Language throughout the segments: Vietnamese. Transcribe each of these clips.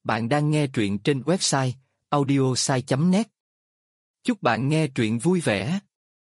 Bạn đang nghe truyện trên website audiosai.net. Chúc bạn nghe truyện vui vẻ.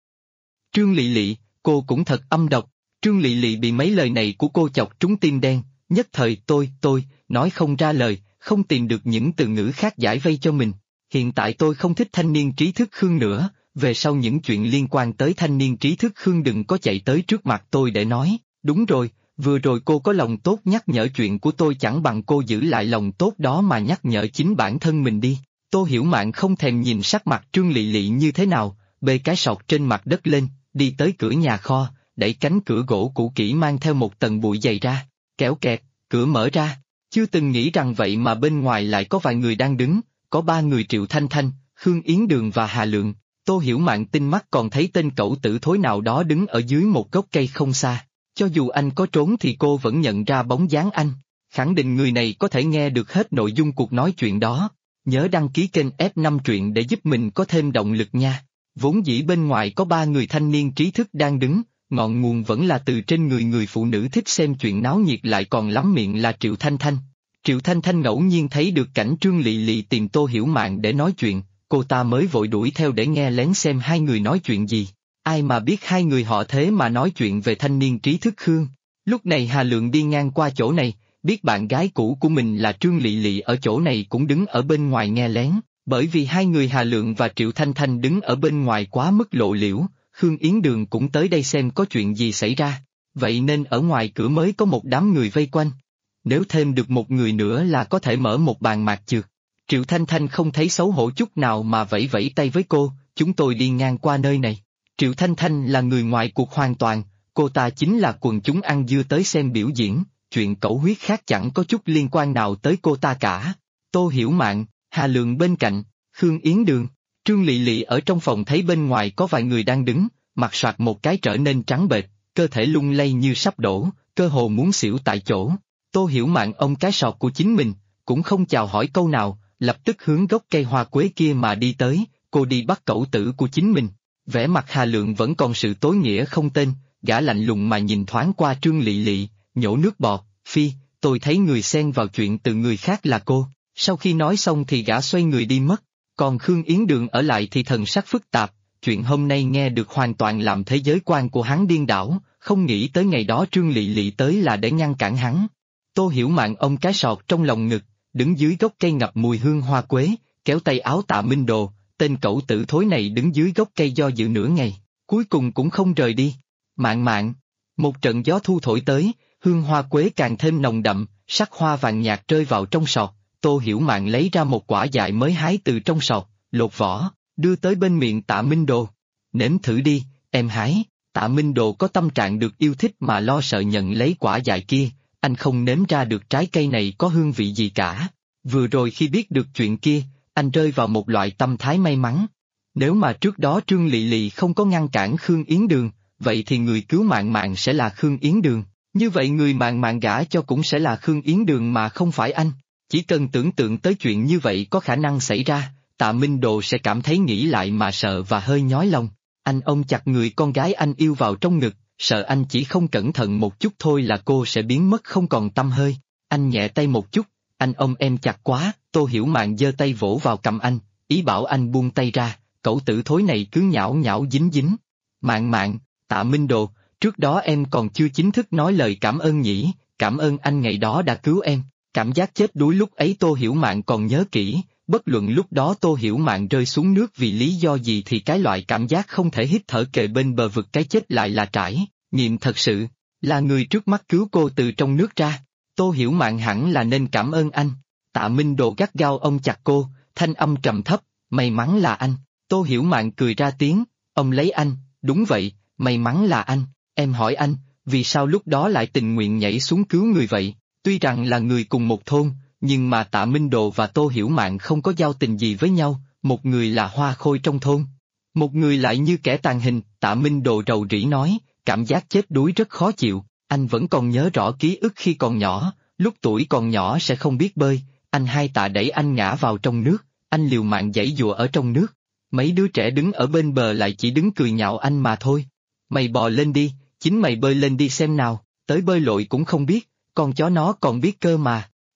Trương Lị Lị, cô cũng thật âm độc. Trương Lị Lị bị mấy lời này của cô chọc trúng tim đen, nhất thời tôi, nói không ra lời, không tìm được những từ ngữ khác giải vây cho mình. Hiện tại tôi không thích thanh niên trí thức Khương nữa, về sau những chuyện liên quan tới thanh niên trí thức Khương đừng có chạy tới trước mặt tôi để nói. Đúng rồi, vừa rồi cô có lòng tốt nhắc nhở chuyện của tôi, chẳng bằng cô giữ lại lòng tốt đó mà nhắc nhở chính bản thân mình đi. Tô Hiểu Mạn không thèm nhìn sắc mặt Trương Lị Lị như thế nào, bê cái sọt trên mặt đất lên, đi tới cửa nhà kho, đẩy cánh cửa gỗ cũ kỹ mang theo một tầng bụi dày ra, kéo kẹt, cửa mở ra. Chưa từng nghĩ rằng vậy mà bên ngoài lại có vài người đang đứng, có 3 người: Triệu Thanh Thanh, Khương Yến Đường và Hà Lượng. Tô Hiểu Mạn tinh mắt còn thấy tên cẩu tử thối nào đó đứng ở dưới một gốc cây không xa. Cho dù anh có trốn thì cô vẫn nhận ra bóng dáng anh, khẳng định người này có thể nghe được hết nội dung cuộc nói chuyện đó. Nhớ đăng ký kênh F5 truyện để giúp mình có thêm động lực nha. Vốn dĩ bên ngoài có 3 người thanh niên trí thức đang đứng, ngọn nguồn vẫn là từ trên người phụ nữ thích xem chuyện náo nhiệt lại còn lắm miệng là Triệu Thanh Thanh. Triệu Thanh Thanh ngẫu nhiên thấy được cảnh Trương Lị Lị tìm Tô Hiểu Mạn để nói chuyện, cô ta mới vội đuổi theo để nghe lén xem hai người nói chuyện gì. Ai mà biết hai người họ thế mà nói chuyện về thanh niên trí thức Khương. Lúc này Hà Lượng đi ngang qua chỗ này, biết bạn gái cũ của mình là Trương Lị Lị ở chỗ này cũng đứng ở bên ngoài nghe lén, bởi vì hai người Hà Lượng và Triệu Thanh Thanh đứng ở bên ngoài quá mức lộ liễu, Khương Yến Đường cũng tới đây xem có chuyện gì xảy ra, vậy nên ở ngoài cửa mới có một đám người vây quanh. Nếu thêm được một người nữa là có thể mở một bàn mạc chược. Triệu Thanh Thanh không thấy xấu hổ chút nào mà vẫy vẫy tay với cô, chúng tôi đi ngang qua nơi này. Triệu Thanh Thanh là người ngoài cuộc hoàn toàn, cô ta chính là quần chúng ăn dưa tới xem biểu diễn, chuyện cẩu huyết khác chẳng có chút liên quan nào tới cô ta cả. Tô Hiểu Mạn, Hà Lượng bên cạnh, Khương Yến Đường, Trương Lị Lị ở trong phòng thấy bên ngoài có vài người đang đứng, mặt soạt một cái trở nên trắng bệch, cơ thể lung lay như sắp đổ, cơ hồ muốn xỉu tại chỗ. Tô Hiểu Mạn ôm cái sọt của chính mình, cũng không chào hỏi câu nào, lập tức hướng gốc cây hoa quế kia mà đi tới, cô đi bắt cẩu tử của chính mình. Vẻ mặt Hà Lượng vẫn còn sự tối nghĩa không tên, gã lạnh lùng mà nhìn thoáng qua Trương Lị Lị, nhổ nước bọt, phi, tôi thấy người xen vào chuyện từ người khác là cô. Sau khi nói xong thì gã xoay người đi mất, còn Khương Yến Đường ở lại thì thần sắc phức tạp, chuyện hôm nay nghe được hoàn toàn làm thế giới quan của hắn điên đảo, không nghĩ tới ngày đó Trương Lị Lị tới là để ngăn cản hắn. Tô Hiểu Mạn ôm cái sọt trong lòng ngực, đứng dưới gốc cây ngập mùi hương hoa quế, kéo tay áo Tạ Minh Đồ. Tên cẩu tử thối này đứng dưới gốc cây do dự nửa ngày, cuối cùng cũng không rời đi. Mạn, một trận gió thu thổi tới, hương hoa quế càng thêm nồng đậm, sắc hoa vàng nhạt rơi vào trong sọt. Tô Hiểu Mạn lấy ra một quả dại mới hái từ trong sọt, lột vỏ, đưa tới bên miệng Tạ Minh Đồ. Nếm thử đi, em hái. Tạ Minh Đồ có tâm trạng được yêu thích mà lo sợ nhận lấy quả dại kia, anh không nếm ra được trái cây này có hương vị gì cả. Vừa rồi khi biết được chuyện kia, anh rơi vào một loại tâm thái may mắn. Nếu mà trước đó Trương Lị Lị không có ngăn cản Khương Yến Đường, vậy thì người cứu Mạn sẽ là Khương Yến Đường, như vậy người Mạn gả cho cũng sẽ là Khương Yến Đường mà không phải anh. Chỉ cần tưởng tượng tới chuyện như vậy có khả năng xảy ra, Tạ Minh Đồ sẽ cảm thấy nghĩ lại mà sợ và hơi nhói lòng. Anh ôm chặt người con gái anh yêu vào trong ngực, sợ anh chỉ không cẩn thận một chút thôi là cô sẽ biến mất không còn tăm hơi. Anh nhẹ tay một chút, anh ôm em chặt quá. Tô Hiểu Mạn giơ tay vỗ vào cằm anh, ý bảo anh buông tay ra, cẩu tử thối này cứ nhão nhão dính dính. Mạn, Tạ Minh Đồ, trước đó em còn chưa chính thức nói lời cảm ơn nhỉ, cảm ơn anh ngày đó đã cứu em. Cảm giác chết đuối lúc ấy Tô Hiểu Mạn còn nhớ kỹ, bất luận lúc đó Tô Hiểu Mạn rơi xuống nước vì lý do gì thì cái loại cảm giác không thể hít thở kề bên bờ vực cái chết lại là trải nghiệm thật sự, là người trước mắt cứu cô từ trong nước ra. Tô Hiểu Mạn hẳn là nên cảm ơn anh. Tạ Minh Đồ gắt gao ôm chặt cô, thanh âm trầm thấp, may mắn là anh. Tô Hiểu Mạn cười ra tiếng, ôm lấy anh, đúng vậy, may mắn là anh. Em hỏi anh, vì sao lúc đó lại tình nguyện nhảy xuống cứu người vậy? Tuy rằng là người cùng một thôn, nhưng mà Tạ Minh Đồ và Tô Hiểu Mạn không có giao tình gì với nhau, một người là hoa khôi trong thôn, một người lại như kẻ tàn hình. Tạ Minh Đồ rầu rĩ nói, cảm giác chết đuối rất khó chịu, anh vẫn còn nhớ rõ ký ức khi còn nhỏ, lúc tuổi còn nhỏ sẽ không biết bơi. Anh hai Tạ đẩy anh ngã vào trong nước, anh liều mạng giãy giụa ở trong nước. Mấy đứa trẻ đứng ở bên bờ lại chỉ đứng cười nhạo anh mà thôi. Mày bò lên đi, chính mày bơi lên đi xem nào, tới bơi lội cũng không biết, con chó nó còn biết cơ mà.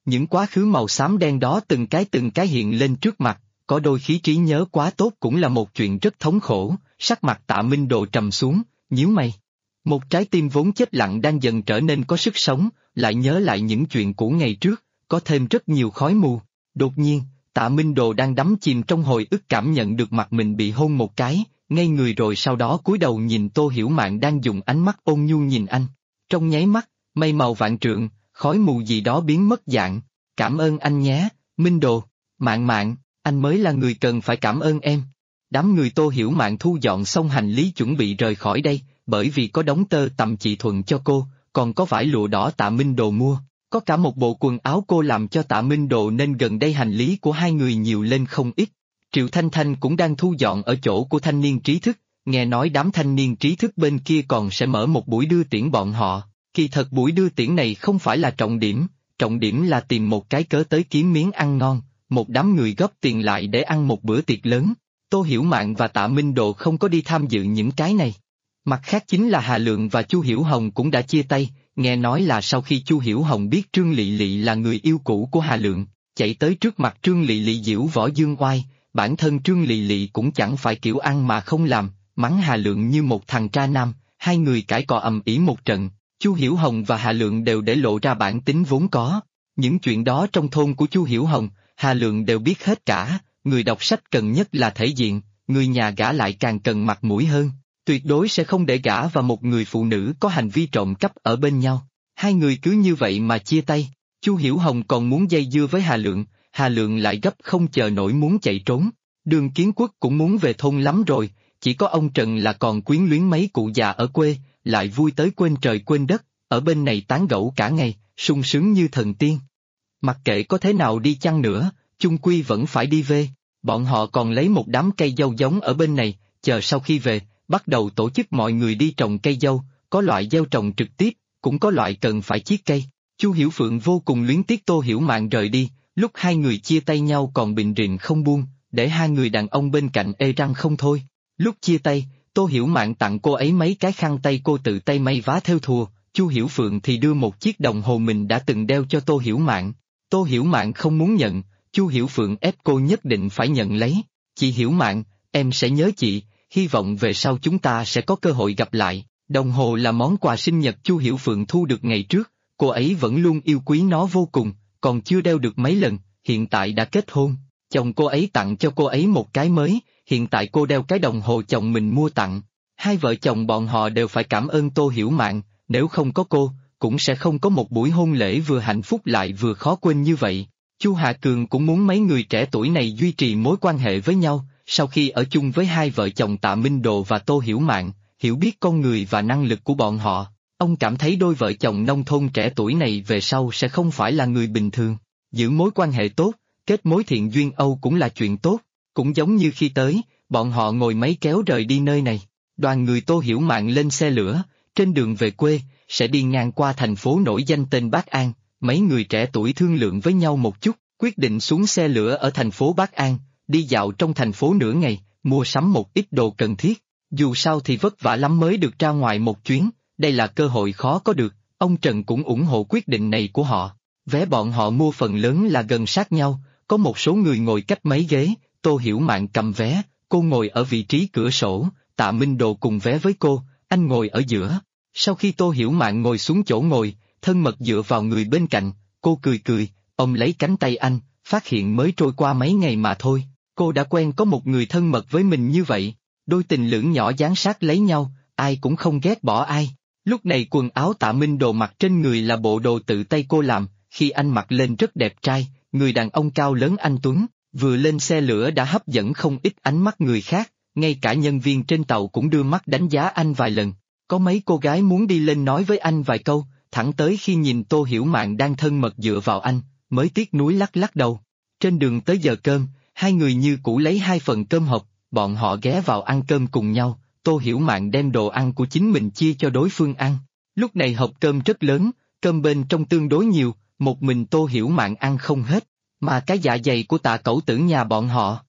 Những quá khứ màu xám đen đó từng cái hiện lên trước mặt, có đôi khi trí nhớ quá tốt cũng là một chuyện rất thống khổ, sắc mặt Tạ Minh Đồ trầm xuống, nhíu mày. Một trái tim vốn chết lặng đang dần trở nên có sức sống, lại nhớ lại những chuyện cũ ngày trước, có thêm rất nhiều khói mù. Đột nhiên, Tạ Minh Đồ đang đắm chìm trong hồi ức cảm nhận được mặt mình bị hôn một cái, ngây người rồi sau đó cúi đầu nhìn Tô Hiểu Mạn đang dùng ánh mắt ôn nhu nhìn anh. Trong nháy mắt, mây màu vạn trượng, khói mù gì đó biến mất dạng. Cảm ơn anh nhé, Minh Đồ, Mạn Mạn, anh mới là người cần phải cảm ơn em. Đám người Tô Hiểu Mạn thu dọn xong hành lý chuẩn bị rời khỏi đây, bởi vì có đống tơ tằm chị Thuận cho cô, còn có vải lụa đỏ Tạ Minh Đồ mua, có cả một bộ quần áo cô làm cho Tạ Minh Đồ nên gần đây hành lý của hai người nhiều lên không ít. Triệu Thanh Thanh cũng đang thu dọn ở chỗ của thanh niên trí thức, nghe nói đám thanh niên trí thức bên kia còn sẽ mở một buổi đưa tiễn bọn họ. Kỳ thật buổi đưa tiễn này không phải là trọng điểm là tìm một cái cớ tới kiếm miếng ăn ngon, một đám người góp tiền lại để ăn một bữa tiệc lớn. Tô Hiểu Mạn và Tạ Minh Đồ không có đi tham dự những cái này. Mặt khác chính là Hà Lượng và Chu Hiểu Hồng cũng đã chia tay, nghe nói là sau khi Chu Hiểu Hồng biết Trương Lị Lị là người yêu cũ của Hà Lượng, chạy tới trước mặt Trương Lị Lị giễu võ dương oai, bản thân Trương Lị Lị cũng chẳng phải kiểu ăn mà không làm, mắng Hà Lượng như một thằng tra nam, hai người cãi cọ ầm ĩ một trận. Chu Hiểu Hồng và Hà Lượng đều để lộ ra bản tính vốn có. Những chuyện đó trong thôn của Chu Hiểu Hồng, Hà Lượng đều biết hết cả, người đọc sách cần nhất là thể diện, người nhà gả lại càng cần mặt mũi hơn. Tuyệt đối sẽ không để gả và một người phụ nữ có hành vi trộm cắp ở bên nhau. Hai người cứ như vậy mà chia tay. Chu Hiểu Hồng còn muốn dây dưa với Hà Lượng lại gấp không chờ nổi muốn chạy trốn. Đường Kiến Quốc cũng muốn về thôn lắm rồi, chỉ có ông Trần là còn quyến luyến mấy cụ già ở quê, lại vui tới quên trời quên đất, ở bên này tán gẫu cả ngày, sung sướng như thần tiên. Mặc kệ có thế nào đi chăng nữa, chung quy vẫn phải đi về. Bọn họ còn lấy một đám cây dâu giống ở bên này, chờ sau khi về, bắt đầu tổ chức mọi người đi trồng cây dâu, có loại gieo trồng trực tiếp, cũng có loại cần phải chiết cây. Chu Hiểu Phượng vô cùng luyến tiếc Tô Hiểu Mạn rời đi, lúc hai người chia tay nhau còn bịn rịn không buông, để hai người đàn ông bên cạnh ê răng không thôi. Lúc chia tay, Tô Hiểu Mạn tặng cô ấy mấy cái khăn tay cô tự tay may vá thêu thùa, Chu Hiểu Phượng thì đưa một chiếc đồng hồ mình đã từng đeo cho Tô Hiểu Mạn. Tô Hiểu Mạn không muốn nhận, Chu Hiểu Phượng ép cô nhất định phải nhận lấy. Chị Hiểu Mạn, em sẽ nhớ chị, hy vọng về sau chúng ta sẽ có cơ hội gặp lại. Đồng hồ là món quà sinh nhật Chu Hiểu Phượng thu được ngày trước, cô ấy vẫn luôn yêu quý nó vô cùng, còn chưa đeo được mấy lần, hiện tại đã kết hôn. Chồng cô ấy tặng cho cô ấy một cái mới, hiện tại cô đeo cái đồng hồ chồng mình mua tặng. Hai vợ chồng bọn họ đều phải cảm ơn Tô Hiểu Mạn, nếu không có cô, cũng sẽ không có một buổi hôn lễ vừa hạnh phúc lại vừa khó quên như vậy. Chu Hà Cường cũng muốn mấy người trẻ tuổi này duy trì mối quan hệ với nhau, sau khi ở chung với hai vợ chồng Tạ Minh Đồ và Tô Hiểu Mạn, hiểu biết con người và năng lực của bọn họ, ông cảm thấy đôi vợ chồng nông thôn trẻ tuổi này về sau sẽ không phải là người bình thường. Giữ mối quan hệ tốt, kết mối thiện duyên Âu cũng là chuyện tốt, cũng giống như khi tới, bọn họ ngồi máy kéo rời đi nơi này. Đoàn người Tô Hiểu Mạn lên xe lửa, trên đường về quê, sẽ đi ngang qua thành phố nổi danh tên Bắc An, mấy người trẻ tuổi thương lượng với nhau một chút, quyết định xuống xe lửa ở thành phố Bắc An, đi dạo trong thành phố nửa ngày, mua sắm một ít đồ cần thiết. Dù sao thì vất vả lắm mới được ra ngoài một chuyến, đây là cơ hội khó có được, ông Trần cũng ủng hộ quyết định này của họ. Vé bọn họ mua phần lớn là gần sát nhau, có một số người ngồi cách mấy ghế, Tô Hiểu Mạn cầm vé, cô ngồi ở vị trí cửa sổ, Tạ Minh Đồ cùng vé với cô, anh ngồi ở giữa. Sau khi Tô Hiểu Mạn ngồi xuống chỗ ngồi, thân mật dựa vào người bên cạnh, cô cười cười, ông lấy cánh tay anh, phát hiện mới trôi qua mấy ngày mà thôi, cô đã quen có một người thân mật với mình như vậy. Đôi tình lữ nhỏ dán sát lấy nhau, ai cũng không ghét bỏ ai. Lúc này quần áo Tạ Minh Đồ mặc trên người là bộ đồ tự tay cô làm, khi anh mặc lên rất đẹp trai, người đàn ông cao lớn anh tuấn, vừa lên xe lửa đã hấp dẫn không ít ánh mắt người khác, ngay cả nhân viên trên tàu cũng đưa mắt đánh giá anh vài lần. Có mấy cô gái muốn đi lên nói với anh vài câu, thẳng tới khi nhìn Tô Hiểu Mạn đang thân mật dựa vào anh, mới tiếc nuối lắc lắc đầu. Trên đường tới giờ cơm, hai người như cũ lấy 2 phần cơm hộp, bọn họ ghé vào ăn cơm cùng nhau, Tô Hiểu Mạn đem đồ ăn của chính mình chia cho đối phương ăn. Lúc này hộp cơm rất lớn, cơm bên trong tương đối nhiều, một mình Tô Hiểu Mạn ăn không hết, mà cái dạ dày của Tạ Cẩu Tử nhà bọn họ.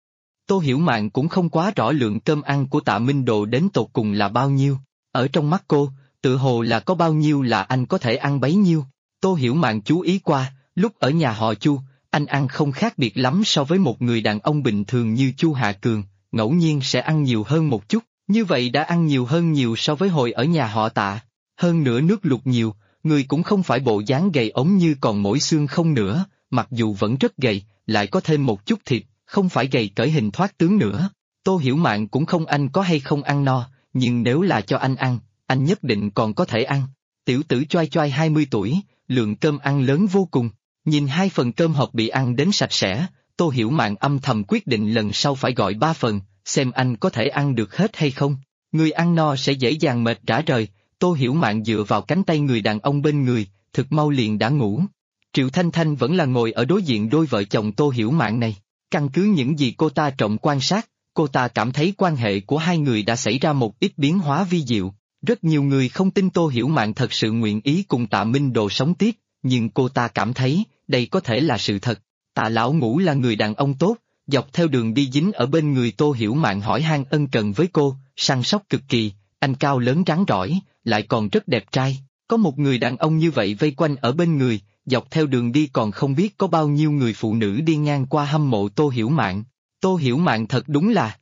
Tô Hiểu Mạn cũng không quá rõ lượng cơm ăn của Tạ Minh Đồ đến tột cùng là bao nhiêu, ở trong mắt cô, tự hồ là có bao nhiêu là anh có thể ăn bấy nhiêu. Tô Hiểu Mạn chú ý qua, Lúc ở nhà họ Chu, anh ăn không khác biệt lắm so với một người đàn ông bình thường như Chu Hạ Cường, ngẫu nhiên sẽ ăn nhiều hơn một chút, như vậy đã ăn nhiều hơn nhiều so với hồi ở nhà họ Tạ. Hơn nữa nước lụt nhiều, người cũng không phải bộ dáng gầy ốm như còn mỗi xương không nữa, mặc dù vẫn rất gầy, lại có thêm một chút thịt, không phải gầy cởi hình thoát tướng nữa. Tô Hiểu Mạn cũng không anh có hay không ăn no, nhưng nếu là cho anh ăn, anh nhất định còn có thể ăn. Tiểu tử choai choai 20 tuổi, lượng cơm ăn lớn vô cùng. Nhìn 2 phần cơm hộp bị ăn đến sạch sẽ, Tô Hiểu Mạn âm thầm quyết định lần sau phải gọi 3 phần, xem anh có thể ăn được hết hay không. Người ăn no sẽ dễ dàng mệt rã rời. Tô Hiểu Mạn dựa vào cánh tay người đàn ông bên người, thực mau liền đã ngủ. Triệu Thanh Thanh vẫn là ngồi ở đối diện đôi vợ chồng Tô Hiểu Mạn này. Căn cứ những gì cô ta trộm quan sát, cô ta cảm thấy quan hệ của hai người đã xảy ra một ít biến hóa vi diệu. Rất nhiều người không tin Tô Hiểu Mạn thật sự nguyện ý cùng Tạ Minh Đồ sống tiếp, nhưng cô ta cảm thấy, đây có thể là sự thật. Tạ Lão Ngũ là người đàn ông tốt, dọc theo đường đi dính ở bên người Tô Hiểu Mạn hỏi han ân cần với cô, săn sóc cực kỳ, anh cao lớn rắn rỏi, lại còn rất đẹp trai. Có một người đàn ông như vậy vây quanh ở bên người, dọc theo đường đi còn không biết có bao nhiêu người phụ nữ đi ngang qua hâm mộ Tô Hiểu Mạn. Tô Hiểu Mạn thật đúng là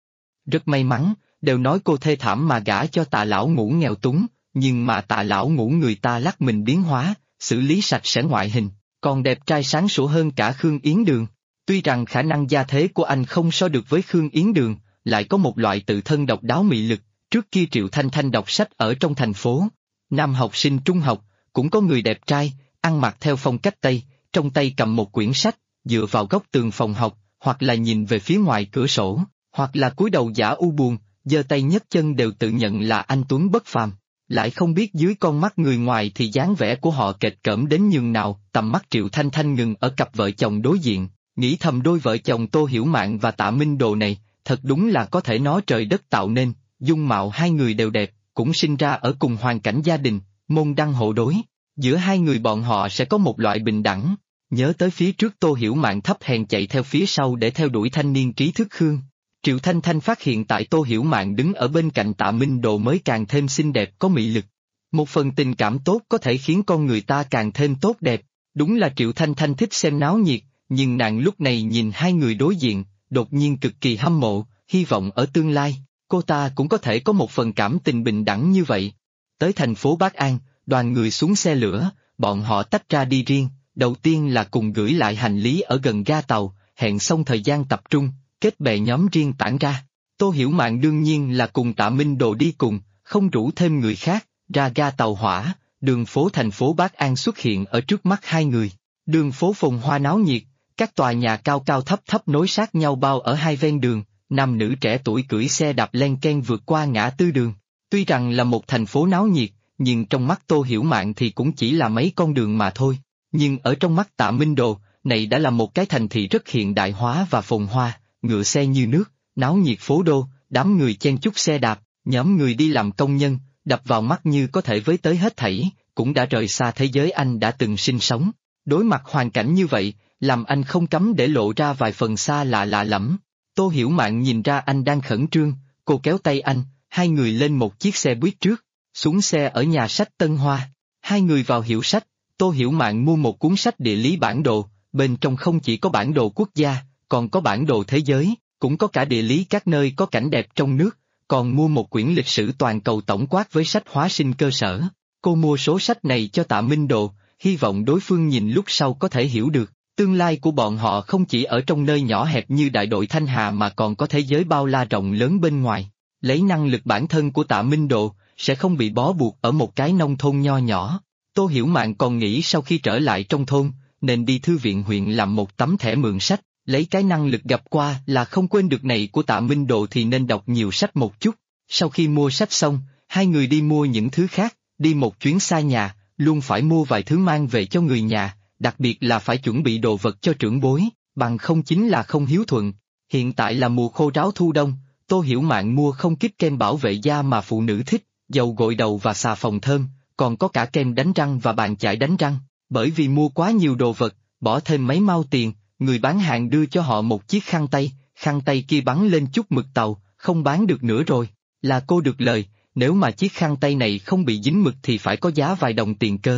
rất may mắn, đều nói cô thê thảm mà gả cho Tạ Lão Ngũ nghèo túng, nhưng mà Tạ Lão Ngũ người ta lắc mình biến hóa, xử lý sạch sẽ ngoại hình, còn đẹp trai sáng sủa hơn cả Khương Yến Đường. Tuy rằng khả năng gia thế của anh không so được với Khương Yến Đường, lại có một loại tự thân độc đáo mị lực. Trước kia Triệu Thanh Thanh đọc sách ở trong thành phố, nam học sinh trung học, cũng có người đẹp trai, ăn mặc theo phong cách Tây, trong tay cầm một quyển sách, dựa vào góc tường phòng học, hoặc là nhìn về phía ngoài cửa sổ, hoặc là cúi đầu giả u buồn, giơ tay nhấc chân đều tự nhận là anh tuấn bất phàm. Lại không biết dưới con mắt người ngoài thì dáng vẻ của họ kệch cỡm đến nhường nào. Tầm mắt Triệu Thanh Thanh ngừng ở cặp vợ chồng đối diện, nghĩ thầm đôi vợ chồng Tô Hiểu Mạn và Tạ Minh Đồ này, thật đúng là có thể nói trời đất tạo nên, dung mạo hai người đều đẹp, cũng sinh ra ở cùng hoàn cảnh gia đình, môn đăng hộ đối, giữa hai người bọn họ sẽ có một loại bình đẳng. Nhớ tới phía trước Tô Hiểu Mạn thấp hèn chạy theo phía sau để theo đuổi thanh niên trí thức Khương. Triệu Thanh Thanh phát hiện tại Tô Hiểu Mạn đứng ở bên cạnh Tạ Minh Đồ mới càng thêm xinh đẹp có mị lực. Một phần tình cảm tốt có thể khiến con người ta càng thêm tốt đẹp. Đúng là Triệu Thanh Thanh thích xem náo nhiệt, nhưng nàng lúc này nhìn hai người đối diện, đột nhiên cực kỳ hâm mộ, hy vọng ở tương lai, cô ta cũng có thể có một phần cảm tình bình đẳng như vậy. Tới thành phố Bắc An, đoàn người xuống xe lửa, bọn họ tách ra đi riêng, đầu tiên là cùng gửi lại hành lý ở gần ga tàu, hẹn xong thời gian tập trung, kết bè nhóm riêng tản ra. Tô Hiểu Mạn đương nhiên là cùng Tạ Minh Đồ đi cùng, không rủ thêm người khác, ra ga tàu hỏa, đường phố thành phố Bắc An xuất hiện ở trước mắt hai người. Đường phố phồn hoa náo nhiệt, các tòa nhà cao cao thấp thấp nối sát nhau bao ở hai ven đường, nam nữ trẻ tuổi cưỡi xe đạp len ken vượt qua ngã tư đường. Tuy rằng là một thành phố náo nhiệt, nhưng trong mắt Tô Hiểu Mạn thì cũng chỉ là mấy con đường mà thôi. Nhưng ở trong mắt Tạ Minh Đồ, này đã là một cái thành thị rất hiện đại hóa và phồn hoa, ngựa xe như nước, náo nhiệt phố đô, đám người chen chúc xe đạp, nhóm người đi làm công nhân, đập vào mắt như có thể với tới hết thảy, cũng đã rời xa thế giới anh đã từng sinh sống. Đối mặt hoàn cảnh như vậy, làm anh không cấm để lộ ra vài phần xa lạ lạ lẫm. Tô Hiểu Mạn nhìn ra anh đang khẩn trương, cô kéo tay anh, hai người lên một chiếc xe buýt trước, xuống xe ở nhà sách Tân Hoa. Hai người vào hiệu sách, Tô Hiểu Mạn mua một cuốn sách địa lý bản đồ, bên trong không chỉ có bản đồ quốc gia, còn có bản đồ thế giới, cũng có cả địa lý các nơi có cảnh đẹp trong nước, còn mua một quyển lịch sử toàn cầu tổng quát với sách hóa sinh cơ sở. Cô mua số sách này cho Tạ Minh Đồ, hy vọng đối phương nhìn lúc sau có thể hiểu được, tương lai của bọn họ không chỉ ở trong nơi nhỏ hẹp như đại đội Thanh Hà mà còn có thế giới bao la rộng lớn bên ngoài. Lấy năng lực bản thân của Tạ Minh Đồ, sẽ không bị bó buộc ở một cái nông thôn nho nhỏ. Tô Hiểu Mạn còn nghĩ sau khi trở lại trong thôn, nên đi thư viện huyện làm một tấm thẻ mượn sách, lấy cái năng lực gặp qua là không quên được này của Tạ Minh Đồ thì nên đọc nhiều sách một chút. Sau khi mua sách xong, hai người đi mua những thứ khác, đi một chuyến xa nhà, luôn phải mua vài thứ mang về cho người nhà, đặc biệt là phải chuẩn bị đồ vật cho trưởng bối, bằng không chính là không hiếu thuận. Hiện tại là mùa khô ráo thu đông, Tô Hiểu Mạn mua không ít kem bảo vệ da mà phụ nữ thích, dầu gội đầu và xà phòng thơm, còn có cả kem đánh răng và bàn chải đánh răng. Bởi vì mua quá nhiều đồ vật, bỏ thêm mấy mao tiền, người bán hàng đưa cho họ một chiếc khăn tay kia bắn lên chút mực tàu, không bán được nữa rồi. Là cô được lời, nếu mà chiếc khăn tay này không bị dính mực thì phải có giá vài đồng tiền cơ.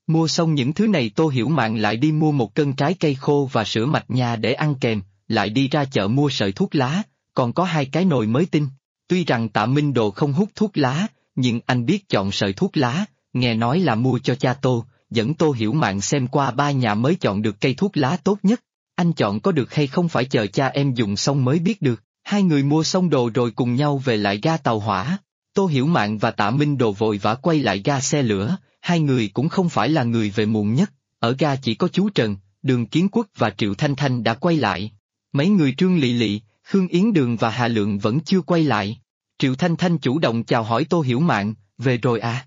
Mua xong những thứ này Tô Hiểu Mạn lại đi mua một cân trái cây khô và sữa mạch nha để ăn kèm, lại đi ra chợ mua sợi thuốc lá, còn có 2 cái nồi mới tinh. Tuy rằng Tạ Minh Đồ không hút thuốc lá, nhưng anh biết chọn sợi thuốc lá, nghe nói là mua cho cha Tô, dẫn Tô Hiểu Mạn xem qua 3 nhà mới chọn được cây thuốc lá tốt nhất. Anh chọn có được hay không phải chờ cha em dùng xong mới biết được. Hai người mua xong đồ rồi cùng nhau về lại ga tàu hỏa. Tô Hiểu Mạn và Tạ Minh Đồ vội vã quay lại ga xe lửa, hai người cũng không phải là người về muộn nhất, ở ga chỉ có chú Trần, Đường Kiến Quốc và Triệu Thanh Thanh đã quay lại. Mấy người Trương Lị Lị, Khương Yến Đường và Hà Lượng vẫn chưa quay lại. Triệu Thanh Thanh chủ động chào hỏi Tô Hiểu Mạn, về rồi à?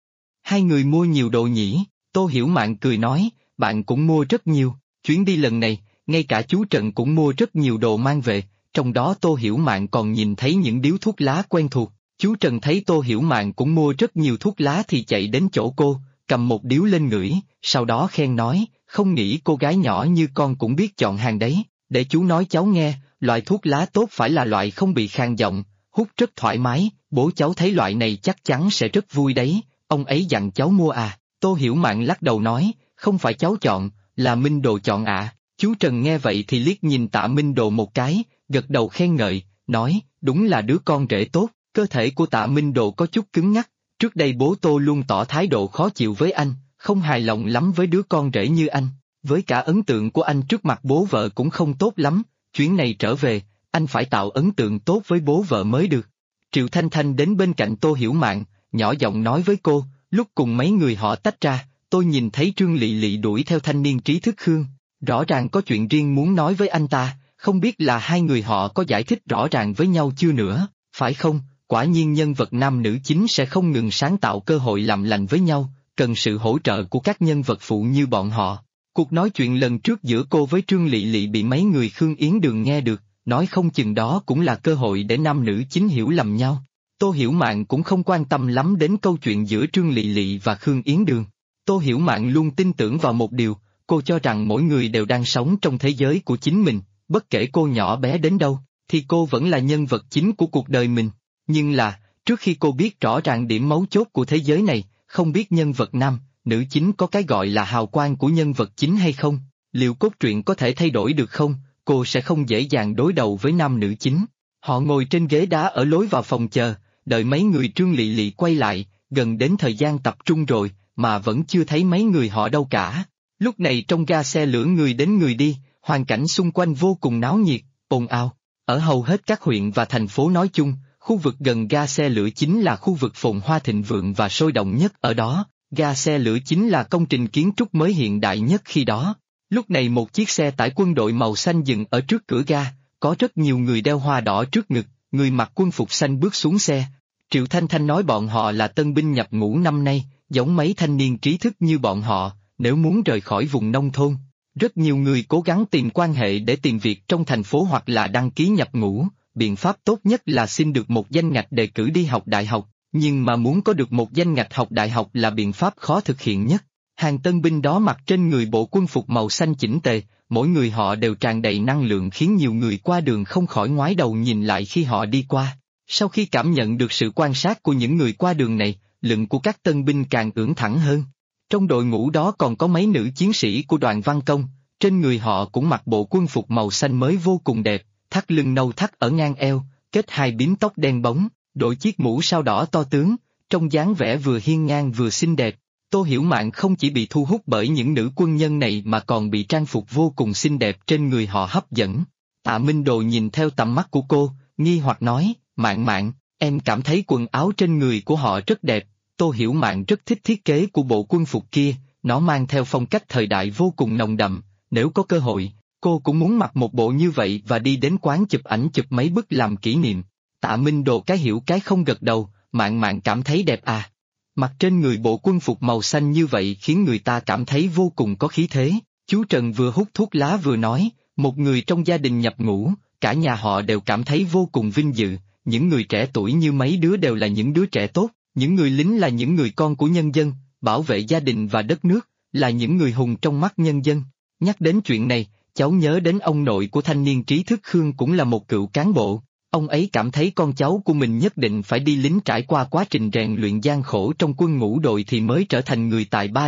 Hai người mua nhiều đồ nhỉ? Tô Hiểu Mạn cười nói, bạn cũng mua rất nhiều, chuyến đi lần này, ngay cả chú Trần cũng mua rất nhiều đồ mang về, trong đó Tô Hiểu Mạn còn nhìn thấy những điếu thuốc lá quen thuộc. Chú Trần thấy Tô Hiểu Mạn cũng mua rất nhiều thuốc lá thì chạy đến chỗ cô, cầm một điếu lên ngửi, sau đó khen nói, không nghĩ cô gái nhỏ như con cũng biết chọn hàng đấy, để chú nói cháu nghe, loại thuốc lá tốt phải là loại không bị khàn giọng, hút rất thoải mái, bố cháu thấy loại này chắc chắn sẽ rất vui đấy, ông ấy dặn cháu mua à. Tô Hiểu Mạn lắc đầu nói, không phải cháu chọn, là Minh Đồ chọn ạ. Chú Trần nghe vậy thì liếc nhìn Tạ Minh Đồ một cái, gật đầu khen ngợi, nói, đúng là đứa con rể tốt. Cơ thể của Tạ Minh Đồ có chút cứng ngắc, trước đây bố Tô luôn tỏ thái độ khó chịu với anh, không hài lòng lắm với đứa con rể như anh, với cả ấn tượng của anh trước mặt bố vợ cũng không tốt lắm, chuyến này trở về, anh phải tạo ấn tượng tốt với bố vợ mới được. Triệu Thanh Thanh đến bên cạnh Tô Hiểu Mạn, nhỏ giọng nói với cô, lúc cùng mấy người họ tách ra, tôi nhìn thấy Trương Lị Lị đuổi theo thanh niên trí thức Khương, rõ ràng có chuyện riêng muốn nói với anh ta, không biết là hai người họ có giải thích rõ ràng với nhau chưa nữa, phải không? Quả nhiên nhân vật nam nữ chính sẽ không ngừng sáng tạo cơ hội làm lành với nhau, cần sự hỗ trợ của các nhân vật phụ như bọn họ. Cuộc nói chuyện lần trước giữa cô với Trương Lị Lị bị mấy người Khương Yến Đường nghe được, nói không chừng đó cũng là cơ hội để nam nữ chính hiểu lầm nhau. Tô Hiểu Mạn cũng không quan tâm lắm đến câu chuyện giữa Trương Lị Lị và Khương Yến Đường. Tô Hiểu Mạn luôn tin tưởng vào một điều, cô cho rằng mỗi người đều đang sống trong thế giới của chính mình, bất kể cô nhỏ bé đến đâu, thì cô vẫn là nhân vật chính của cuộc đời mình. Nhưng là, trước khi cô biết rõ ràng điểm mấu chốt của thế giới này, không biết nhân vật nam, nữ chính có cái gọi là hào quang của nhân vật chính hay không, liệu cốt truyện có thể thay đổi được không, cô sẽ không dễ dàng đối đầu với nam nữ chính. Họ ngồi trên ghế đá ở lối vào phòng chờ, đợi mấy người Trương Lị Lị quay lại, gần đến thời gian tập trung rồi, mà vẫn chưa thấy mấy người họ đâu cả. Lúc này trong ga xe lửa người đến người đi, hoàn cảnh xung quanh vô cùng náo nhiệt, ồn ào. Ở hầu hết các huyện và thành phố nói chung, khu vực gần ga xe lửa chính là khu vực phồn hoa thịnh vượng và sôi động nhất ở đó, ga xe lửa chính là công trình kiến trúc mới hiện đại nhất khi đó. Lúc này một chiếc xe tải quân đội màu xanh dừng ở trước cửa ga, có rất nhiều người đeo hoa đỏ trước ngực, người mặc quân phục xanh bước xuống xe. Triệu Thanh Thanh nói bọn họ là tân binh nhập ngũ năm nay, giống mấy thanh niên trí thức như bọn họ, nếu muốn rời khỏi vùng nông thôn. Rất nhiều người cố gắng tìm quan hệ để tìm việc trong thành phố hoặc là đăng ký nhập ngũ, biện pháp tốt nhất là xin được một danh ngạch đề cử đi học đại học, nhưng mà muốn có được một danh ngạch học đại học là biện pháp khó thực hiện nhất. Hàng tân binh đó mặc trên người bộ quân phục màu xanh chỉnh tề, mỗi người họ đều tràn đầy năng lượng khiến nhiều người qua đường không khỏi ngoái đầu nhìn lại khi họ đi qua. Sau khi cảm nhận được sự quan sát của những người qua đường này, lưng của các tân binh càng ưỡn thẳng hơn. Trong đội ngũ đó còn có mấy nữ chiến sĩ của đoàn văn công, trên người họ cũng mặc bộ quân phục màu xanh mới vô cùng đẹp, thắt lưng nâu thắt ở ngang eo, kết hai bím tóc đen bóng, đội chiếc mũ sao đỏ to tướng, trông dáng vẻ vừa hiên ngang vừa xinh đẹp. Tô Hiểu Mạn không chỉ bị thu hút bởi những nữ quân nhân này mà còn bị trang phục vô cùng xinh đẹp trên người họ hấp dẫn. Tạ Minh Đồ nhìn theo tầm mắt của cô, nghi hoặc nói, Mạn Mạn, em cảm thấy quần áo trên người của họ rất đẹp. Tô Hiểu Mạn rất thích thiết kế của bộ quân phục kia, nó mang theo phong cách thời đại vô cùng nồng đậm, nếu có cơ hội, cô cũng muốn mặc một bộ như vậy và đi đến quán chụp ảnh chụp mấy bức làm kỷ niệm. Tạ Minh Đồ cái hiểu cái không gật đầu, Mạn Mạn cảm thấy đẹp à. Mặc trên người bộ quân phục màu xanh như vậy khiến người ta cảm thấy vô cùng có khí thế. Chú Trần vừa hút thuốc lá vừa nói, một người trong gia đình nhập ngũ, cả nhà họ đều cảm thấy vô cùng vinh dự, những người trẻ tuổi như mấy đứa đều là những đứa trẻ tốt, những người lính là những người con của nhân dân, bảo vệ gia đình và đất nước, là những người hùng trong mắt nhân dân. Nhắc đến chuyện này, cháu nhớ đến ông nội của thanh niên trí thức Khương cũng là một cựu cán bộ. Ông ấy cảm thấy con cháu của mình nhất định phải đi lính trải qua quá trình rèn luyện gian khổ trong quân ngũ đội thì mới trở thành người tài ba được,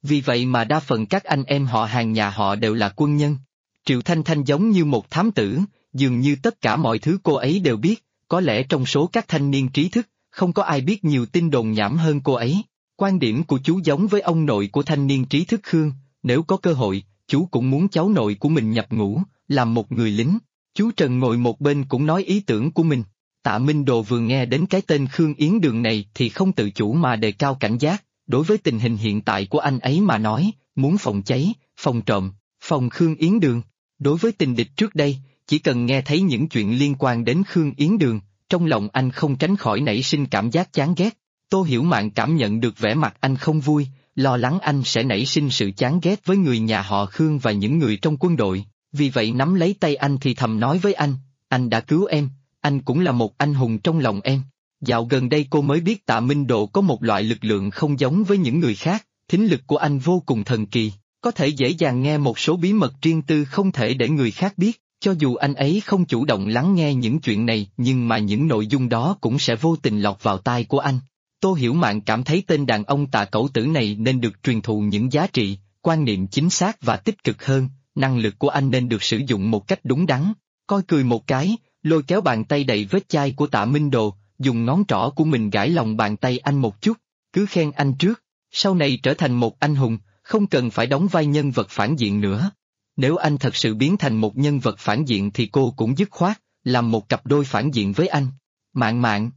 Vì vậy mà đa phần các anh em họ hàng nhà họ đều là quân nhân. Triệu Thanh Thanh giống như một thám tử, dường như tất cả mọi thứ cô ấy đều biết, có lẽ trong số các thanh niên trí thức, không có ai biết nhiều tin đồn nhảm hơn cô ấy. Quan điểm của chú giống với ông nội của thanh niên trí thức Khương, nếu có cơ hội, chú cũng muốn cháu nội của mình nhập ngũ, làm một người lính. Chú Trần ngồi một bên cũng nói ý tưởng của mình. Tạ Minh Đồ vừa nghe đến cái tên Khương Yến Đường này thì không tự chủ mà đề cao cảnh giác, đối với tình hình hiện tại của anh ấy mà nói, muốn phòng cháy, phòng trộm, phòng Khương Yến Đường. Đối với tình địch trước đây, chỉ cần nghe thấy những chuyện liên quan đến Khương Yến Đường, trong lòng anh không tránh khỏi nảy sinh cảm giác chán ghét. Tô Hiểu Mạn cảm nhận được vẻ mặt anh không vui, lo lắng anh sẽ nảy sinh sự chán ghét với người nhà họ Khương và những người trong quân đội, vì vậy nắm lấy tay anh thì thầm nói với anh đã cứu em, anh cũng là một anh hùng trong lòng em. Dạo gần đây cô mới biết Tạ Minh Độ có một loại lực lượng không giống với những người khác, thính lực của anh vô cùng thần kỳ, có thể dễ dàng nghe một số bí mật riêng tư không thể để người khác biết, cho dù anh ấy không chủ động lắng nghe những chuyện này nhưng mà những nội dung đó cũng sẽ vô tình lọt vào tai của anh. Tô Hiểu Mạn cảm thấy tên đàn ông Tạ Cẩu Tử này nên được truyền thụ những giá trị, quan niệm chính xác và tích cực hơn, năng lực của anh nên được sử dụng một cách đúng đắn. Coi cười một cái, lôi kéo bàn tay đầy vết chai của Tạ Minh Đồ, dùng ngón trỏ của mình gãi lòng bàn tay anh một chút, cứ khen anh trước, sau này trở thành một anh hùng, không cần phải đóng vai nhân vật phản diện nữa. Nếu anh thật sự biến thành một nhân vật phản diện thì cô cũng dứt khoát, làm một cặp đôi phản diện với anh. Mạn Mạn.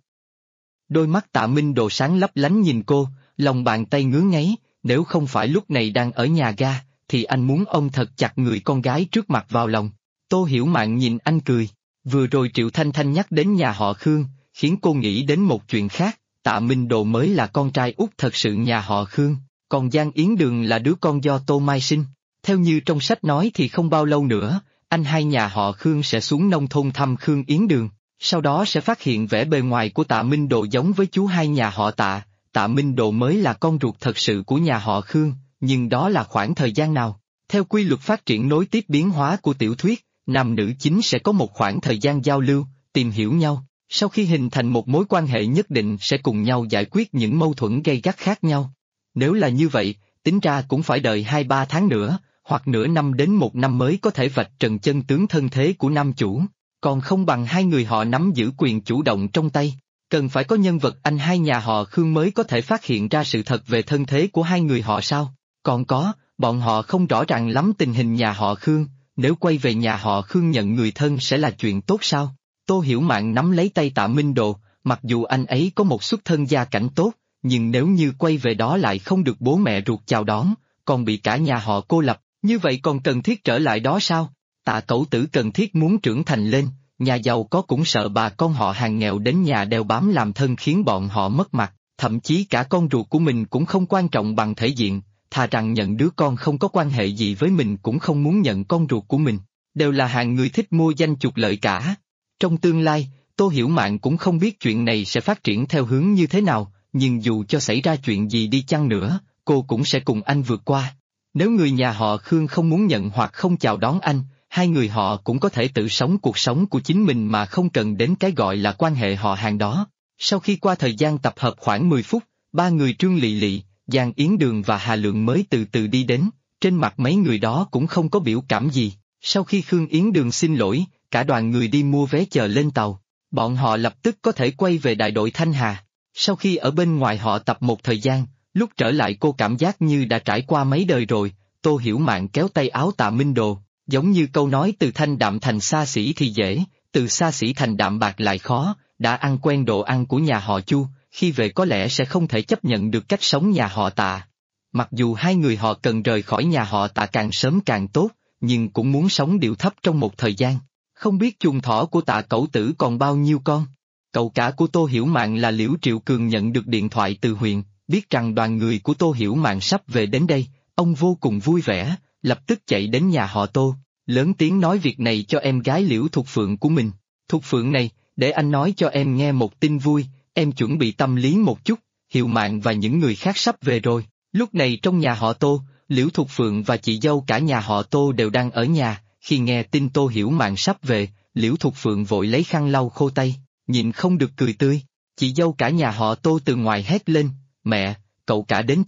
Đôi mắt Tạ Minh Đồ sáng lấp lánh nhìn cô, lòng bàn tay ngứa ngáy, nếu không phải lúc này đang ở nhà ga, thì anh muốn ôm thật chặt người con gái trước mặt vào lòng. Tô Hiểu Mạn nhìn anh cười, vừa rồi Triệu Thanh Thanh nhắc đến nhà họ Khương, khiến cô nghĩ đến một chuyện khác, Tạ Minh Đồ mới là con trai út thật sự nhà họ Khương, còn Giang Yến Đường là đứa con do Tô Mai sinh. Theo như trong sách nói thì không bao lâu nữa, anh hai nhà họ Khương sẽ xuống nông thôn thăm Khương Yến Đường, sau đó sẽ phát hiện vẻ bề ngoài của Tạ Minh Đồ giống với chú hai nhà họ Tạ, Tạ Minh Đồ mới là con ruột thật sự của nhà họ Khương, nhưng đó là khoảng thời gian nào? Theo quy luật phát triển nối tiếp biến hóa của tiểu thuyết, nam nữ chính sẽ có một khoảng thời gian giao lưu, tìm hiểu nhau, sau khi hình thành một mối quan hệ nhất định sẽ cùng nhau giải quyết những mâu thuẫn gay gắt khác nhau. Nếu là như vậy, tính ra cũng phải đợi 2-3 tháng nữa, hoặc nửa năm đến 1 năm mới có thể vạch trần chân tướng thân thế của nam chủ, còn không bằng hai người họ nắm giữ quyền chủ động trong tay. Cần phải có nhân vật anh hai nhà họ Khương mới có thể phát hiện ra sự thật về thân thế của hai người họ sao? Còn có, bọn họ không rõ ràng lắm tình hình nhà họ Khương, nếu quay về nhà họ Khương nhận người thân sẽ là chuyện tốt sao? Tô Hiểu Mạn nắm lấy tay Tạ Minh Đồ, mặc dù anh ấy có một xuất thân gia cảnh tốt, nhưng nếu như quay về đó lại không được bố mẹ ruột chào đón, còn bị cả nhà họ cô lập, như vậy còn cần thiết trở lại đó sao? Tạ Cẩu Tử cần thiết muốn trưởng thành lên, nhà giàu có cũng sợ bà con họ hàng nghèo đến nhà đeo bám làm thân khiến bọn họ mất mặt, thậm chí cả con ruột của mình cũng không quan trọng bằng thể diện, thà rằng nhận đứa con không có quan hệ gì với mình cũng không muốn nhận con ruột của mình, đều là hạng người thích mua danh trục lợi cả. Trong tương lai, Tô Hiểu Mạn cũng không biết chuyện này sẽ phát triển theo hướng như thế nào, nhưng dù cho xảy ra chuyện gì đi chăng nữa, cô cũng sẽ cùng anh vượt qua. Nếu người nhà họ Khương không muốn nhận hoặc không chào đón anh, hai người họ cũng có thể tự sống cuộc sống của chính mình mà không cần đến cái gọi là quan hệ họ hàng đó. Sau khi qua thời gian tập hợp khoảng 10 phút, ba người Trương Lị Lị, Giang Yến Đường và Hà Lượng mới từ từ đi đến, trên mặt mấy người đó cũng không có biểu cảm gì. Sau khi Khương Yến Đường xin lỗi, cả đoàn người đi mua vé chờ lên tàu, bọn họ lập tức có thể quay về đại đội Thanh Hà. Sau khi ở bên ngoài họ tập một thời gian, lúc trở lại cô cảm giác như đã trải qua mấy đời rồi. Tô Hiểu Mạn kéo tay áo Tạ Minh Đồ, giống như câu nói từ thanh đạm thành xa xỉ thì dễ, từ xa xỉ thành đạm bạc lại khó, đã ăn quen đồ ăn của nhà họ Chu, khi về có lẽ sẽ không thể chấp nhận được cách sống nhà họ Tạ. Mặc dù hai người họ cần rời khỏi nhà họ Tạ càng sớm càng tốt, nhưng cũng muốn sống điệu thấp trong một thời gian. Không biết chuồng thỏ của Tạ Cẩu Tử còn bao nhiêu con? Cậu cả của Tô Hiểu Mạn là Liễu Triệu Cường nhận được điện thoại từ huyện, biết rằng đoàn người của Tô Hiểu Mạn sắp về đến đây, ông vô cùng vui vẻ, lập tức chạy đến nhà họ Tô, lớn tiếng nói việc này cho em gái Liễu Thục Phượng của mình. Thục Phượng này, để anh nói cho em nghe một tin vui, em chuẩn bị tâm lý một chút, Hiệu Mạn và những người khác sắp về rồi. Lúc này trong nhà họ Tô, Liễu Thục Phượng và chị dâu cả nhà họ Tô đều đang ở nhà, khi nghe tin Tô Hiểu Mạn sắp về, Liễu Thục Phượng vội lấy khăn lau khô tay, nhịn không được cười tươi. Chị dâu cả nhà họ Tô từ ngoài hét lên, mẹ, cậu cả đến chơi,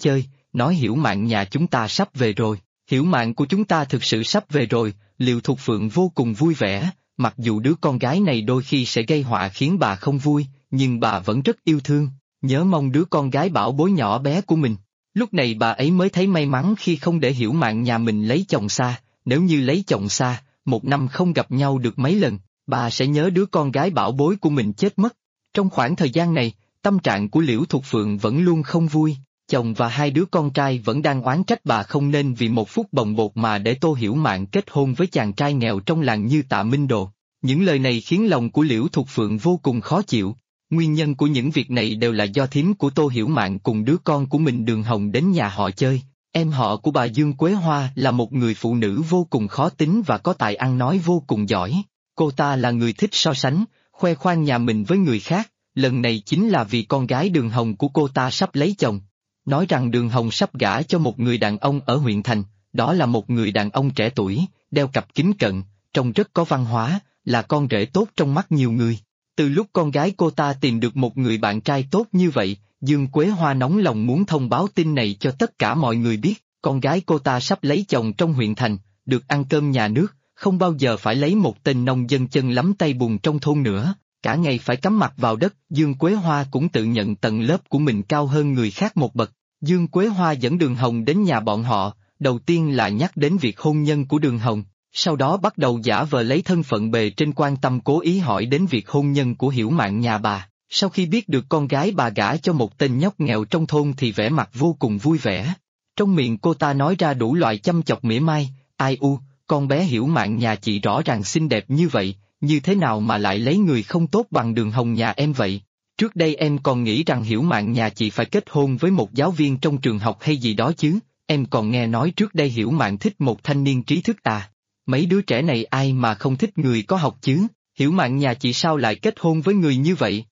nói Hiểu Mạn nhà chúng ta sắp về rồi. Hiểu Mạn của chúng ta thực sự sắp về rồi, Liệu Thục Phượng vô cùng vui vẻ, mặc dù đứa con gái này đôi khi sẽ gây họa khiến bà không vui, nhưng bà vẫn rất yêu thương, nhớ mong đứa con gái bảo bối nhỏ bé của mình. Lúc này bà ấy mới thấy may mắn khi không để Hiểu Mạn nhà mình lấy chồng xa, nếu như lấy chồng xa, một năm không gặp nhau được mấy lần, bà sẽ nhớ đứa con gái bảo bối của mình chết mất. Trong khoảng thời gian này, tâm trạng của Liễu Thục Phượng vẫn luôn không vui, chồng và hai đứa con trai vẫn đang oán trách bà không nên vì một phút bồng bột mà để Tô Hiểu Mạn kết hôn với chàng trai nghèo trong làng như Tạ Minh Đồ. Những lời này khiến lòng của Liễu Thục Phượng vô cùng khó chịu. Nguyên nhân của những việc này đều là do thím của Tô Hiểu Mạn cùng đứa con của mình Đường Hồng đến nhà họ chơi. Em họ của bà Dương Quế Hoa là một người phụ nữ vô cùng khó tính và có tài ăn nói vô cùng giỏi. Cô ta là người thích so sánh, khoe khoang nhà mình với người khác, lần này chính là vì con gái Đường Hồng của cô ta sắp lấy chồng. Nói rằng Đường Hồng sắp gả cho một người đàn ông ở huyện thành, đó là một người đàn ông trẻ tuổi, đeo cặp kính cận, trông rất có văn hóa, là con rể tốt trong mắt nhiều người. Từ lúc con gái cô ta tìm được một người bạn trai tốt như vậy, Dương Quế Hoa nóng lòng muốn thông báo tin này cho tất cả mọi người biết, con gái cô ta sắp lấy chồng trong huyện thành, được ăn cơm nhà nước, không bao giờ phải lấy một tên nông dân chân lắm tay bùn trong thôn nữa, cả ngày phải cắm mặt vào đất. Dương Quế Hoa cũng tự nhận tầng lớp của mình cao hơn người khác một bậc. Dương Quế Hoa dẫn Đường Hồng đến nhà bọn họ, đầu tiên là nhắc đến việc hôn nhân của Đường Hồng, sau đó bắt đầu giả vờ lấy thân phận bề trên quan tâm cố ý hỏi đến việc hôn nhân của Hiểu Mạn nhà bà. Sau khi biết được con gái bà gả cho một tên nhóc nghèo trong thôn thì vẻ mặt vô cùng vui vẻ. Trong miệng cô ta nói ra đủ loại chăm chọc mỉa mai, ai u, con bé Hiểu Mạn nhà chị rõ ràng xinh đẹp như vậy, như thế nào mà lại lấy người không tốt bằng Đường Hồng nhà em vậy? Trước đây em còn nghĩ rằng Hiểu Mạn nhà chị phải kết hôn với một giáo viên trong trường học hay gì đó chứ, em còn nghe nói trước đây Hiểu Mạn thích một thanh niên trí thức à? Mấy đứa trẻ này ai mà không thích người có học chứ, Hiểu Mạn nhà chị sao lại kết hôn với người như vậy?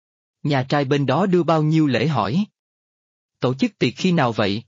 Nhà trai bên đó đưa bao nhiêu lễ hỏi? Tổ chức tiệc khi nào vậy?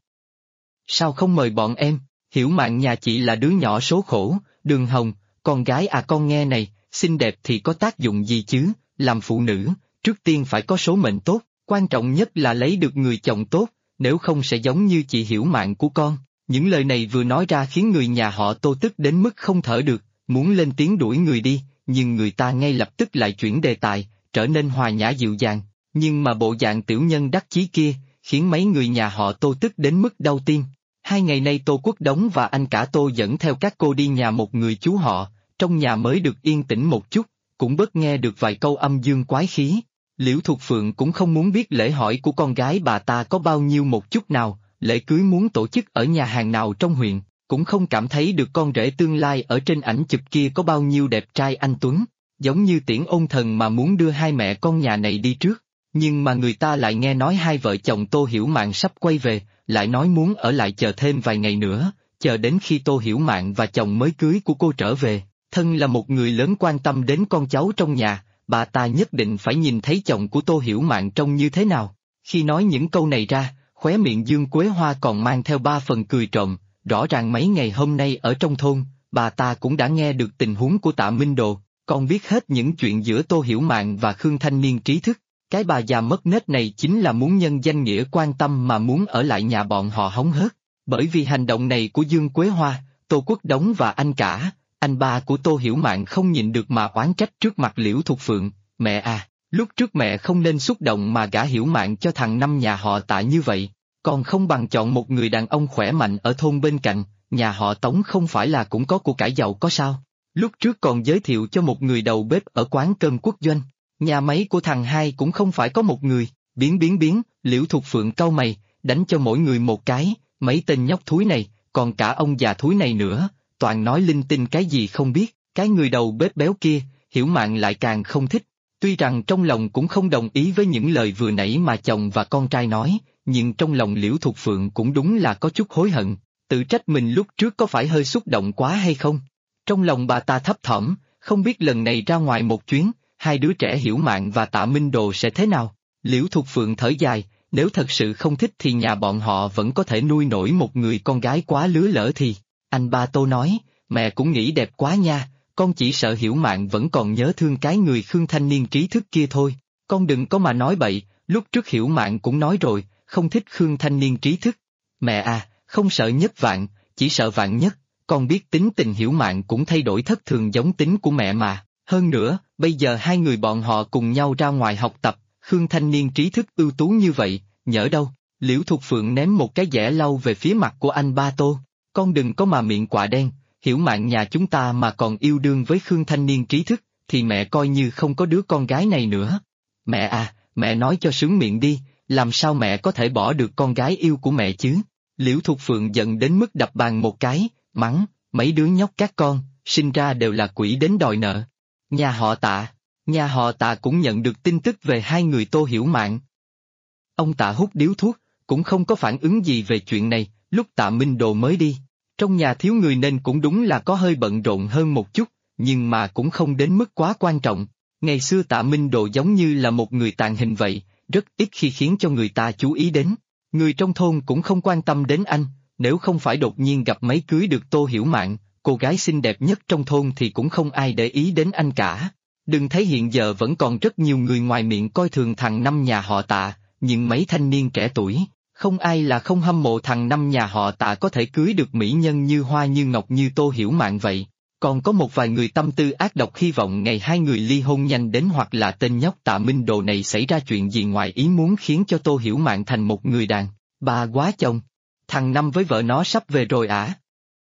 Sao không mời bọn em? Hiểu Mạn nhà chị là đứa nhỏ số khổ, Đường Hồng, con gái à con nghe này, xinh đẹp thì có tác dụng gì chứ, làm phụ nữ, trước tiên phải có số mệnh tốt, quan trọng nhất là lấy được người chồng tốt, nếu không sẽ giống như chị Hiểu Mạn của con. Những lời này vừa nói ra khiến người nhà họ Tô tức đến mức không thở được, muốn lên tiếng đuổi người đi, nhưng người ta ngay lập tức lại chuyển đề tài, trở nên hòa nhã dịu dàng, nhưng mà bộ dạng tiểu nhân đắc chí kia, khiến mấy người nhà họ Tô tức đến mức đau tim. 2 ngày nay Tô Quốc Đống và anh cả Tô dẫn theo các cô đi nhà một người chú họ, trong nhà mới được yên tĩnh một chút, cũng bớt nghe được vài câu âm dương quái khí. Liễu Thục Phượng cũng không muốn biết lễ hỏi của con gái bà ta có bao nhiêu một chút nào, lễ cưới muốn tổ chức ở nhà hàng nào trong huyện, cũng không cảm thấy được con rể tương lai ở trên ảnh chụp kia có bao nhiêu đẹp trai anh tuấn, giống như Tiễn Ôn Thần mà muốn đưa hai mẹ con nhà này đi trước. Nhưng mà người ta lại nghe nói hai vợ chồng Tô Hiểu Mạn sắp quay về, lại nói muốn ở lại chờ thêm vài ngày nữa, chờ đến khi Tô Hiểu Mạn và chồng mới cưới của cô trở về. Thân là một người lớn quan tâm đến con cháu trong nhà, bà ta nhất định phải nhìn thấy chồng của Tô Hiểu Mạn trông như thế nào. Khi nói những câu này ra, khóe miệng Dương Quế Hoa còn mang theo 3 phần cười trộm, rõ ràng mấy ngày hôm nay ở trong thôn, bà ta cũng đã nghe được tình huống của Tạ Minh Đồ, còn biết hết những chuyện giữa Tô Hiểu Mạn và Khương thanh niên trí thức. Cái bà già mất nết này chính là muốn nhân danh nghĩa quan tâm mà muốn ở lại nhà bọn họ hóng hớt. Bởi vì hành động này của Dương Quế Hoa, Tô Quốc Đống và anh cả, anh ba của Tô Hiểu Mạn không nhịn được mà oán trách trước mặt Liễu Thục Phượng. Mẹ à, lúc trước mẹ không nên xúc động mà gả Hiểu Mạn cho thằng Năm nhà họ Tạ như vậy, còn không bằng chọn một người đàn ông khỏe mạnh ở thôn bên cạnh. Nhà họ Tống không phải là cũng có của cải giàu có sao? Lúc trước còn giới thiệu cho một người đầu bếp ở quán cơm quốc doanh. Nhà máy của thằng hai cũng không phải có một người. Biến, Liễu Thục Phượng cau mày, đánh cho mỗi người một cái. Mấy tên nhóc thúi này, còn cả ông già thúi này nữa, toàn nói linh tinh cái gì không biết. Cái người đầu bếp béo kia, Hiểu Mạn lại càng không thích. Tuy rằng trong lòng cũng không đồng ý với những lời vừa nãy mà chồng và con trai nói, nhưng trong lòng Liễu Thục Phượng cũng đúng là có chút hối hận, tự trách mình lúc trước có phải hơi xúc động quá hay không. Trong lòng bà ta thấp thỏm, không biết lần này ra ngoài một chuyến, hai đứa trẻ Hiểu Mạn và Tạ Minh Đồ sẽ thế nào. Liễu Thục Phượng thở dài, nếu thật sự không thích thì nhà bọn họ vẫn có thể nuôi nổi một người con gái quá lứa lỡ thì. Anh ba Tô nói, mẹ cũng nghĩ đẹp quá nha, con chỉ sợ Hiểu Mạn vẫn còn nhớ thương cái người Khương thanh niên trí thức kia thôi. Con đừng có mà nói bậy, lúc trước Hiểu Mạn cũng nói rồi, không thích Khương thanh niên trí thức. Mẹ à, không sợ nhất vạn, chỉ sợ vạn nhất, con biết tính tình Hiểu Mạn cũng thay đổi thất thường giống tính của mẹ mà. Hơn nữa, bây giờ hai người bọn họ cùng nhau ra ngoài học tập, Khương thanh niên trí thức ưu tú như vậy, nhỡ đâu. Liễu Thục Phượng ném một cái dẻ lau về phía mặt của anh ba Tô. Con đừng có mà miệng quạ đen, Hiểu Mạn nhà chúng ta mà còn yêu đương với Khương thanh niên trí thức, thì mẹ coi như không có đứa con gái này nữa. Mẹ à, mẹ nói cho sướng miệng đi, làm sao mẹ có thể bỏ được con gái yêu của mẹ chứ? Liễu Thục Phượng giận đến mức đập bàn một cái, mắng, mấy đứa nhóc các con, sinh ra đều là quỷ đến đòi nợ. Nhà họ Tạ cũng nhận được tin tức về hai người Tô Hiểu Mạn. Ông Tạ hút điếu thuốc, cũng không có phản ứng gì về chuyện này, lúc Tạ Minh Đồ mới đi. Trong nhà thiếu người nên cũng đúng là có hơi bận rộn hơn một chút, nhưng mà cũng không đến mức quá quan trọng. Ngày xưa Tạ Minh Đồ giống như là một người tàn hình vậy, rất ít khi khiến cho người ta chú ý đến. Người trong thôn cũng không quan tâm đến anh, nếu không phải đột nhiên gặp mấy cưới được Tô Hiểu Mạn, cô gái xinh đẹp nhất trong thôn thì cũng không ai để ý đến anh cả. Đừng thấy hiện giờ vẫn còn rất nhiều người ngoài miệng coi thường thằng Năm nhà họ Tạ, nhưng mấy thanh niên trẻ tuổi, không ai là không hâm mộ thằng Năm nhà họ Tạ có thể cưới được mỹ nhân như hoa như ngọc như Tô Hiểu Mạn vậy. Còn có một vài người tâm tư ác độc hy vọng ngày hai người ly hôn nhanh đến hoặc là tên nhóc Tạ Minh Đồ này xảy ra chuyện gì ngoài ý muốn khiến cho Tô Hiểu Mạn thành một người đàn bà quá chồng. Thằng Năm với vợ nó sắp về rồi à?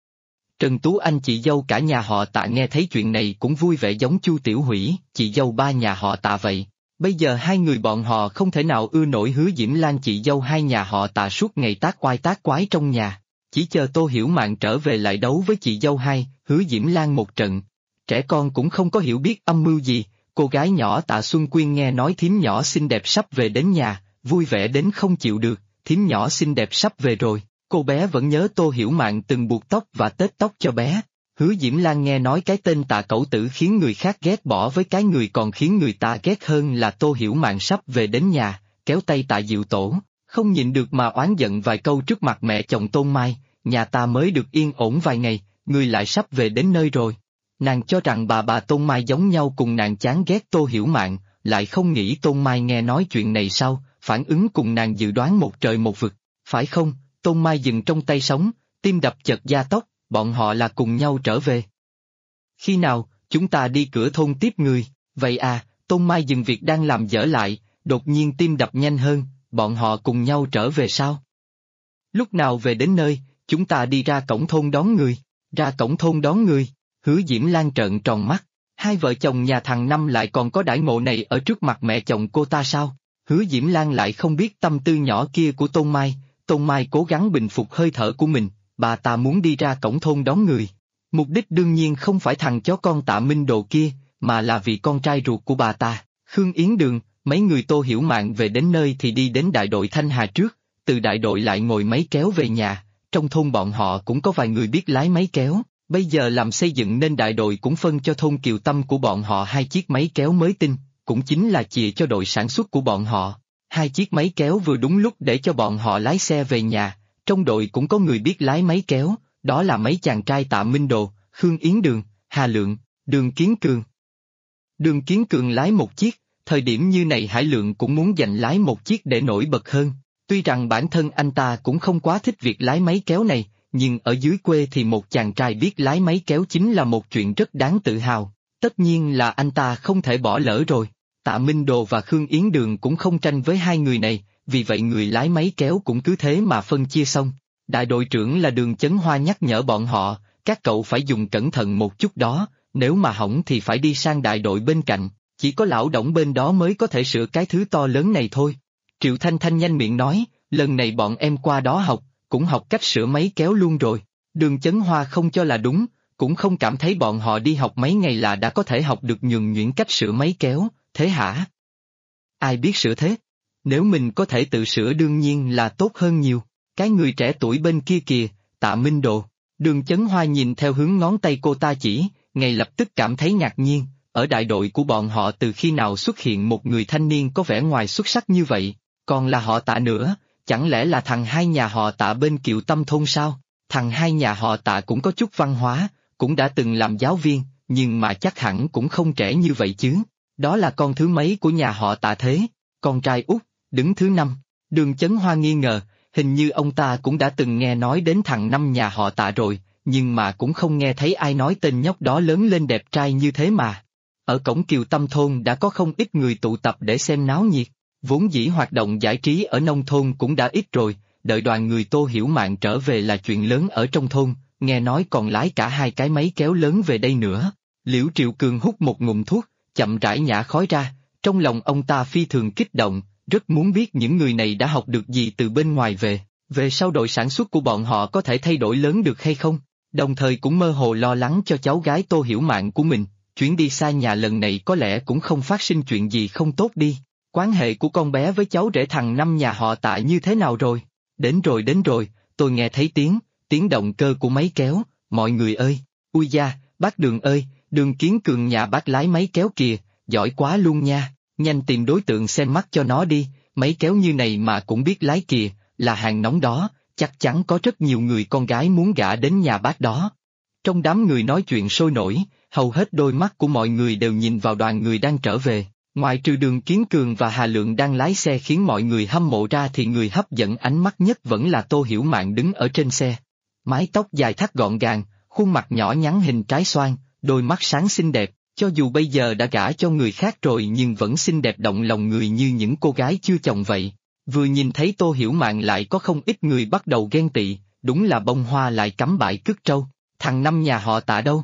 Trần Tú Anh chị dâu cả nhà họ Tạ nghe thấy chuyện này cũng vui vẻ giống Chu Tiểu Hủy, chị dâu ba nhà họ Tạ vậy. Bây giờ hai người bọn họ không thể nào ưa nổi Hứa Diễm Lan chị dâu hai nhà họ Tạ suốt ngày tác oai tác quái trong nhà. Chỉ chờ Tô Hiểu Mạn trở về lại đấu với chị dâu hai, Hứa Diễm Lan một trận. Trẻ con cũng không có hiểu biết âm mưu gì, cô gái nhỏ Tạ Xuân Quyên nghe nói thím nhỏ xinh đẹp sắp về đến nhà, vui vẻ đến không chịu được, thím nhỏ xinh đẹp sắp về rồi. Cô bé vẫn nhớ Tô Hiểu Mạn từng buộc tóc và tết tóc cho bé. Hứa Diễm Lan nghe nói cái tên Tạ Cẩu Tử khiến người khác ghét bỏ với cái người còn khiến người ta ghét hơn là Tô Hiểu Mạn sắp về đến nhà, kéo tay Tạ Diệu Tổ, không nhịn được mà oán giận vài câu trước mặt mẹ chồng Tôn Mai, nhà ta mới được yên ổn vài ngày, người lại sắp về đến nơi rồi. Nàng cho rằng bà Tôn Mai giống nhau cùng nàng chán ghét Tô Hiểu Mạn, lại không nghĩ Tôn Mai nghe nói chuyện này sau, phản ứng cùng nàng dự đoán một trời một vực, phải không? Tôn Mai dừng trong tay sóng, tim đập chợt gia tốc, bọn họ là cùng nhau trở về. Khi nào, chúng ta đi cửa thôn tiếp người, vậy à, Tôn Mai dừng việc đang làm dở lại, đột nhiên tim đập nhanh hơn, bọn họ cùng nhau trở về sao? Lúc nào về đến nơi, chúng ta đi ra cổng thôn đón người, ra cổng thôn đón người, Hứa Diễm Lan trợn tròn mắt, hai vợ chồng nhà thằng Năm lại còn có đãi ngộ này ở trước mặt mẹ chồng cô ta sao? Hứa Diễm Lan lại không biết tâm tư nhỏ kia của Tôn Mai. Tôn Mai cố gắng bình phục hơi thở của mình, bà ta muốn đi ra cổng thôn đón người. Mục đích đương nhiên không phải thằng chó con Tạ Minh Đồ kia, mà là vì con trai ruột của bà ta, Khương Yến Đường. Mấy người Tô Hiểu Mạn về đến nơi thì đi đến đại đội Thanh Hà trước, từ đại đội lại ngồi máy kéo về nhà. Trong thôn bọn họ cũng có vài người biết lái máy kéo, bây giờ làm xây dựng nên đại đội cũng phân cho thôn Kiều Tâm của bọn họ 2 chiếc máy kéo mới tinh, cũng chính là chìa cho đội sản xuất của bọn họ. 2 chiếc máy kéo vừa đúng lúc để cho bọn họ lái xe về nhà, trong đội cũng có người biết lái máy kéo, đó là mấy chàng trai Tạ Minh Đồ, Khương Yến Đường, Hà Lượng, Đường Kiến Cường. Đường Kiến Cường lái một chiếc, thời điểm như này Hải Lượng cũng muốn giành lái một chiếc để nổi bật hơn, tuy rằng bản thân anh ta cũng không quá thích việc lái máy kéo này, nhưng ở dưới quê thì một chàng trai biết lái máy kéo chính là một chuyện rất đáng tự hào, tất nhiên là anh ta không thể bỏ lỡ rồi. Tạ Minh Đồ và Khương Yến Đường cũng không tranh với hai người này, vì vậy người lái máy kéo cũng cứ thế mà phân chia xong. Đại đội trưởng là Đường Chấn Hoa nhắc nhở bọn họ, các cậu phải dùng cẩn thận một chút đó, nếu mà hỏng thì phải đi sang đại đội bên cạnh, chỉ có lão Đổng bên đó mới có thể sửa cái thứ to lớn này thôi. Triệu Thanh Thanh nhanh miệng nói, lần này bọn em qua đó học, cũng học cách sửa máy kéo luôn rồi. Đường Chấn Hoa không cho là đúng, cũng không cảm thấy bọn họ đi học mấy ngày là đã có thể học được nhuần nhuyễn cách sửa máy kéo. Thế hả? Ai biết sửa thế? Nếu mình có thể tự sửa đương nhiên là tốt hơn nhiều. Cái người trẻ tuổi bên kia kìa, Tạ Minh Đồ. Đường Chấn Hoa nhìn theo hướng ngón tay cô ta chỉ, ngay lập tức cảm thấy ngạc nhiên, ở đại đội của bọn họ từ khi nào xuất hiện một người thanh niên có vẻ ngoài xuất sắc như vậy, còn là họ Tạ nữa, chẳng lẽ là thằng hai nhà họ Tạ bên Kiều Tâm thôn sao? Thằng hai nhà họ Tạ cũng có chút văn hóa, cũng đã từng làm giáo viên, nhưng mà chắc hẳn cũng không trẻ như vậy chứ. Đó là con thứ mấy của nhà họ Tạ thế? Con trai út, đứng thứ 5. Đường Chấn Hoa nghi ngờ, hình như ông ta cũng đã từng nghe nói đến thằng Năm nhà họ Tạ rồi, nhưng mà cũng không nghe thấy ai nói tên nhóc đó lớn lên đẹp trai như thế mà. Ở cổng Kiều Tâm thôn đã có không ít người tụ tập để xem náo nhiệt, vốn dĩ hoạt động giải trí ở nông thôn cũng đã ít rồi, đợi đoàn người Tô Hiểu Mạn trở về là chuyện lớn ở trong thôn, nghe nói còn lái cả 2 cái máy kéo lớn về đây nữa. Liễu Triệu Cường hút một ngụm thuốc, chậm rãi nhả khói ra, trong lòng ông ta phi thường kích động, rất muốn biết những người này đã học được gì từ bên ngoài về sau đội sản xuất của bọn họ có thể thay đổi lớn được hay không, đồng thời cũng mơ hồ lo lắng cho cháu gái Tô Hiểu Mạn của mình, chuyến đi xa nhà lần này có lẽ cũng không phát sinh chuyện gì không tốt đi, quan hệ của con bé với cháu rể thằng Năm nhà họ Tạ như thế nào rồi? Đến rồi, tôi nghe thấy tiếng động cơ của máy kéo, mọi người ơi, ui da, bác Đường ơi, Đường Kiến Cường nhà bác lái máy kéo kìa, giỏi quá luôn nha, nhanh tìm đối tượng xem mắt cho nó đi, máy kéo như này mà cũng biết lái kìa, là hàng nóng đó, chắc chắn có rất nhiều người con gái muốn gả đến nhà bác đó. Trong đám người nói chuyện sôi nổi, hầu hết đôi mắt của mọi người đều nhìn vào đoàn người đang trở về, ngoại trừ Đường Kiến Cường và Hà Lượng đang lái xe khiến mọi người hâm mộ ra thì người hấp dẫn ánh mắt nhất vẫn là Tô Hiểu Mạn đứng ở trên xe. Mái tóc dài thắt gọn gàng, khuôn mặt nhỏ nhắn hình trái xoan, đôi mắt sáng xinh đẹp, cho dù bây giờ đã gả cho người khác rồi nhưng vẫn xinh đẹp động lòng người như những cô gái chưa chồng vậy. Vừa nhìn thấy Tô Hiểu Mạn lại có không ít người bắt đầu ghen tị, đúng là bông hoa lại cắm bãi cứt trâu, thằng Năm nhà họ Tạ đâu?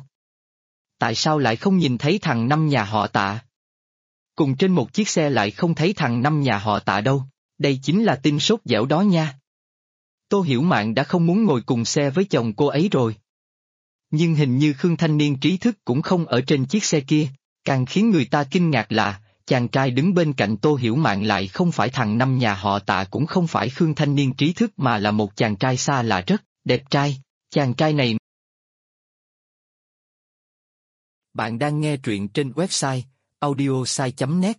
Tại sao lại không nhìn thấy thằng Năm nhà họ Tạ? Cùng trên một chiếc xe lại không thấy thằng Năm nhà họ Tạ đâu, đây chính là tin sốt dẻo đó nha. Tô Hiểu Mạn đã không muốn ngồi cùng xe với chồng cô ấy rồi. Nhưng hình như Khương thanh niên trí thức cũng không ở trên chiếc xe kia, càng khiến người ta kinh ngạc là, chàng trai đứng bên cạnh Tô Hiểu Mạn lại không phải thằng Năm nhà họ Tạ cũng không phải Khương thanh niên trí thức mà là một chàng trai xa lạ rất đẹp trai, chàng trai này. Bạn đang nghe truyện trên website audiosai.net.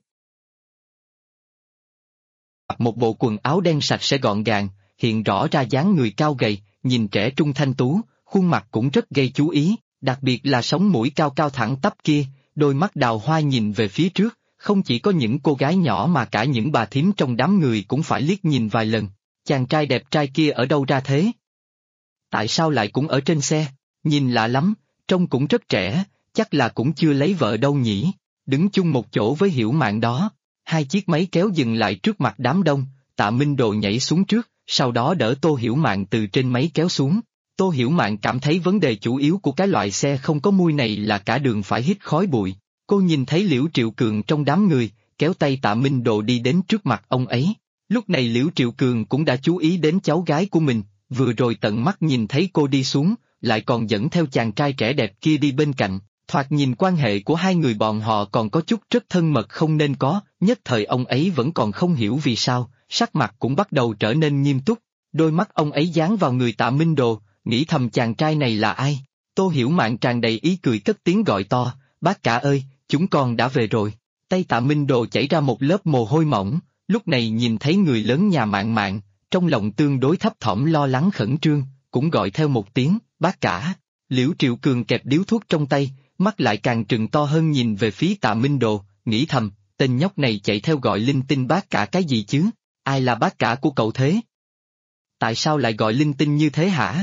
Một bộ quần áo đen sạch sẽ gọn gàng, hiện rõ ra dáng người cao gầy, nhìn trẻ trung thanh tú, khuôn mặt cũng rất gây chú ý, đặc biệt là sống mũi cao cao thẳng tắp kia, đôi mắt đào hoa nhìn về phía trước, không chỉ có những cô gái nhỏ mà cả những bà thím trong đám người cũng phải liếc nhìn vài lần, chàng trai đẹp trai kia ở đâu ra thế? Tại sao lại cũng ở trên xe, nhìn lạ lắm, trông cũng rất trẻ, chắc là cũng chưa lấy vợ đâu nhỉ, đứng chung một chỗ với Hiểu Mạn đó, 2 chiếc máy kéo dừng lại trước mặt đám đông, Tạ Minh Đồ nhảy xuống trước, sau đó đỡ Tô Hiểu Mạn từ trên máy kéo xuống. Tô Hiểu Mạn cảm thấy vấn đề chủ yếu của cái loại xe không có mui này là cả đường phải hít khói bụi. Cô nhìn thấy Liễu Triệu Cường trong đám người, kéo tay Tạ Minh Đồ đi đến trước mặt ông ấy. Lúc này Liễu Triệu Cường cũng đã chú ý đến cháu gái của mình, vừa rồi tận mắt nhìn thấy cô đi xuống, lại còn dẫn theo chàng trai trẻ đẹp kia đi bên cạnh. Thoạt nhìn quan hệ của hai người bọn họ còn có chút rất thân mật không nên có, nhất thời ông ấy vẫn còn không hiểu vì sao, sắc mặt cũng bắt đầu trở nên nghiêm túc. Đôi mắt ông ấy dán vào người Tạ Minh Đồ, nghĩ thầm chàng trai này là ai? Tô Hiểu Mạn tràn đầy ý cười cất tiếng gọi to, bác cả ơi, chúng con đã về rồi. Tay Tạ Minh Đồ chảy ra một lớp mồ hôi mỏng, lúc này nhìn thấy người lớn nhà Mạn Mạn, trong lòng tương đối thấp thỏm lo lắng khẩn trương, cũng gọi theo một tiếng, bác cả. Liễu Triệu Cường kẹp điếu thuốc trong tay, mắt lại càng trừng to hơn nhìn về phía Tạ Minh Đồ, nghĩ thầm, tên nhóc này chạy theo gọi linh tinh bác cả cái gì chứ? Ai là bác cả của cậu thế? Tại sao lại gọi linh tinh như thế hả?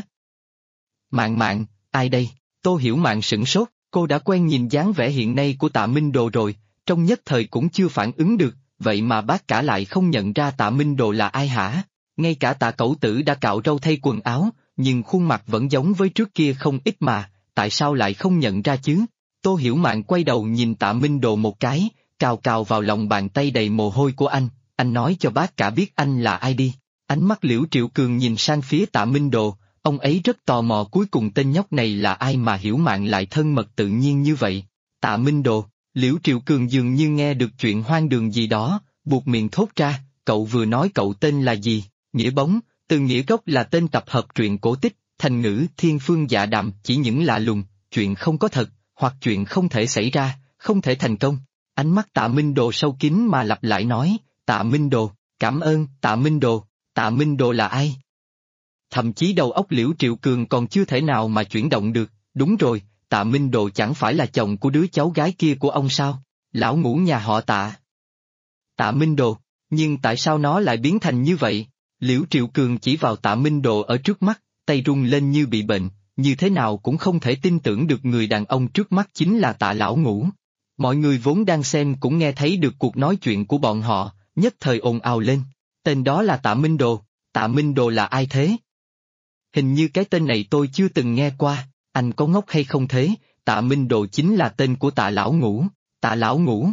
Mạn Mạn, ai đây? Tô Hiểu Mạn sửng sốt, cô đã quen nhìn dáng vẻ hiện nay của Tạ Minh Đồ rồi, trong nhất thời cũng chưa phản ứng được, vậy mà bác cả lại không nhận ra Tạ Minh Đồ là ai hả? Ngay cả Tạ Cẩu Tử đã cạo râu thay quần áo, nhưng khuôn mặt vẫn giống với trước kia không ít mà, tại sao lại không nhận ra chứ? Tô Hiểu Mạn quay đầu nhìn Tạ Minh Đồ một cái, cào cào vào lòng bàn tay đầy mồ hôi của anh nói cho bác cả biết anh là ai đi. Ánh mắt Liễu Triệu Cường nhìn sang phía Tạ Minh Đồ, ông ấy rất tò mò cuối cùng tên nhóc này là ai mà Hiểu Mạn lại thân mật tự nhiên như vậy. Tạ Minh Đồ, Liễu Triệu Cường dường như nghe được chuyện hoang đường gì đó, buột miệng thốt ra, cậu vừa nói cậu tên là gì? Nghĩa bóng, từ nghĩa gốc là tên tập hợp truyện cổ tích, thành ngữ thiên phương dạ đạm chỉ những lạ lùng, chuyện không có thật, hoặc chuyện không thể xảy ra, không thể thành công. Ánh mắt Tạ Minh Đồ sâu kín mà lặp lại nói, Tạ Minh Đồ, cảm ơn, Tạ Minh Đồ, Tạ Minh Đồ là ai? Thậm chí đầu óc Liễu Triệu Cường còn chưa thể nào mà chuyển động được, đúng rồi, Tạ Minh Đồ chẳng phải là chồng của đứa cháu gái kia của ông sao? Lão ngũ nhà họ Tạ. Tạ Minh Đồ, nhưng tại sao nó lại biến thành như vậy? Liễu Triệu Cường chỉ vào Tạ Minh Đồ ở trước mắt, tay run lên như bị bệnh, như thế nào cũng không thể tin tưởng được người đàn ông trước mắt chính là Tạ Lão Ngũ. Mọi người vốn đang xem cũng nghe thấy được cuộc nói chuyện của bọn họ, nhất thời ồn ào lên. Tên đó là Tạ Minh Đồ. Tạ Minh Đồ là ai thế? Hình như cái tên này tôi chưa từng nghe qua, anh có ngốc hay không thế? Tạ Minh Đồ chính là tên của Tạ Lão Ngũ. Tạ Lão Ngũ?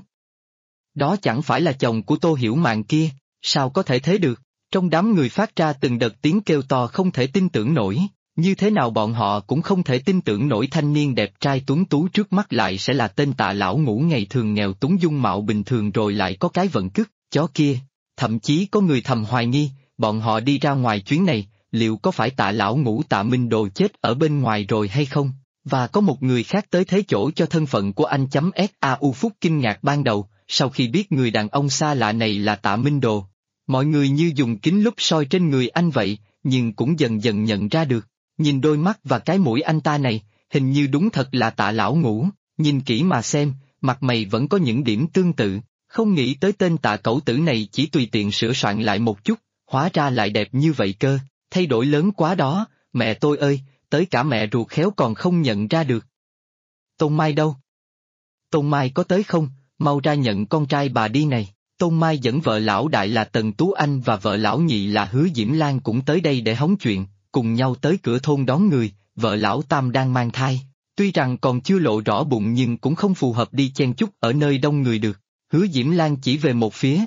Đó chẳng phải là chồng của Tô Hiểu Mạn kia, sao có thể thế được? Trong đám người phát ra từng đợt tiếng kêu to không thể tin tưởng nổi, như thế nào bọn họ cũng không thể tin tưởng nổi thanh niên đẹp trai tuấn tú trước mắt lại sẽ là tên Tạ Lão Ngũ ngày thường nghèo túng dung mạo bình thường rồi lại có cái vận cứt, chó kia. Thậm chí có người thầm hoài nghi, bọn họ đi ra ngoài chuyến này, liệu có phải Tạ Lão Ngũ Tạ Minh Đồ chết ở bên ngoài rồi hay không? Và có một người khác tới thế chỗ cho thân phận của anh .SAU Phúc kinh ngạc ban đầu, sau khi biết người đàn ông xa lạ này là Tạ Minh Đồ. Mọi người như dùng kính lúp soi trên người anh vậy, nhưng cũng dần dần nhận ra được. Nhìn đôi mắt và cái mũi anh ta này, hình như đúng thật là Tạ Lão Ngũ, nhìn kỹ mà xem, mặt mày vẫn có những điểm tương tự, không nghĩ tới tên Tạ cẩu tử này chỉ tùy tiện sửa soạn lại một chút, hóa ra lại đẹp như vậy cơ, thay đổi lớn quá đó, mẹ tôi ơi, tới cả mẹ ruột khéo còn không nhận ra được. Tôn Mai đâu? Tôn Mai có tới không? Mau ra nhận con trai bà đi này. Tôn Mai dẫn vợ lão đại là Tần Tú Anh và vợ lão nhị là Hứa Diễm Lan cũng tới đây để hóng chuyện, cùng nhau tới cửa thôn đón người, vợ lão tam đang mang thai. Tuy rằng còn chưa lộ rõ bụng nhưng cũng không phù hợp đi chen chúc ở nơi đông người được. Hứa Diễm Lan chỉ về một phía,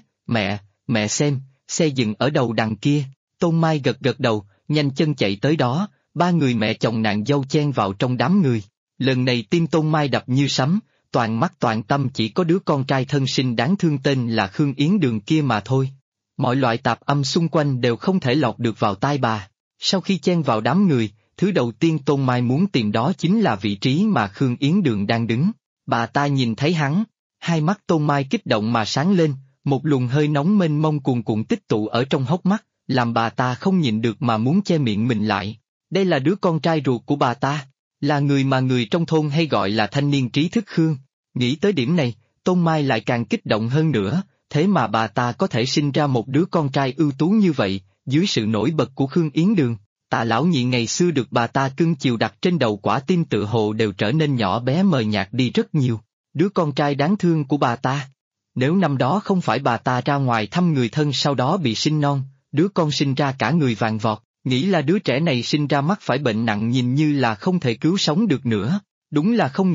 mẹ xem, xe dừng ở đầu đằng kia. Tôn Mai gật gật đầu, nhanh chân chạy tới đó, ba người mẹ chồng nàng dâu chen vào trong đám người. Lần này tim Tôn Mai đập như sấm, toàn mắt toàn tâm chỉ có đứa con trai thân sinh đáng thương tên là Khương Yến Đường kia mà thôi. Mọi loại tạp âm xung quanh đều không thể lọt được vào tai bà. Sau khi chen vào đám người, thứ đầu tiên Tôn Mai muốn tìm đó chính là vị trí mà Khương Yến Đường đang đứng. Bà ta nhìn thấy hắn, hai mắt Tôn Mai kích động mà sáng lên, một luồng hơi nóng mênh mông cuồn cuộn tích tụ ở trong hốc mắt, làm bà ta không nhịn được mà muốn che miệng mình lại. Đây là đứa con trai ruột của bà ta, là người mà người trong thôn hay gọi là thanh niên trí thức Khương. Nghĩ tới điểm này, Tôn Mai lại càng kích động hơn nữa, thế mà bà ta có thể sinh ra một đứa con trai ưu tú như vậy, dưới sự nổi bật của Khương Yến Đường. Tạ lão nhị ngày xưa được bà ta cưng chiều đặt trên đầu quả tim tự hồ đều trở nên nhỏ bé mờ nhạt đi rất nhiều. Đứa con trai đáng thương của bà ta. Nếu năm đó không phải bà ta ra ngoài thăm người thân sau đó bị sinh non, đứa con sinh ra cả người vàng vọt, nghĩ là đứa trẻ này sinh ra mắc phải bệnh nặng nhìn như là không thể cứu sống được nữa. Đúng là không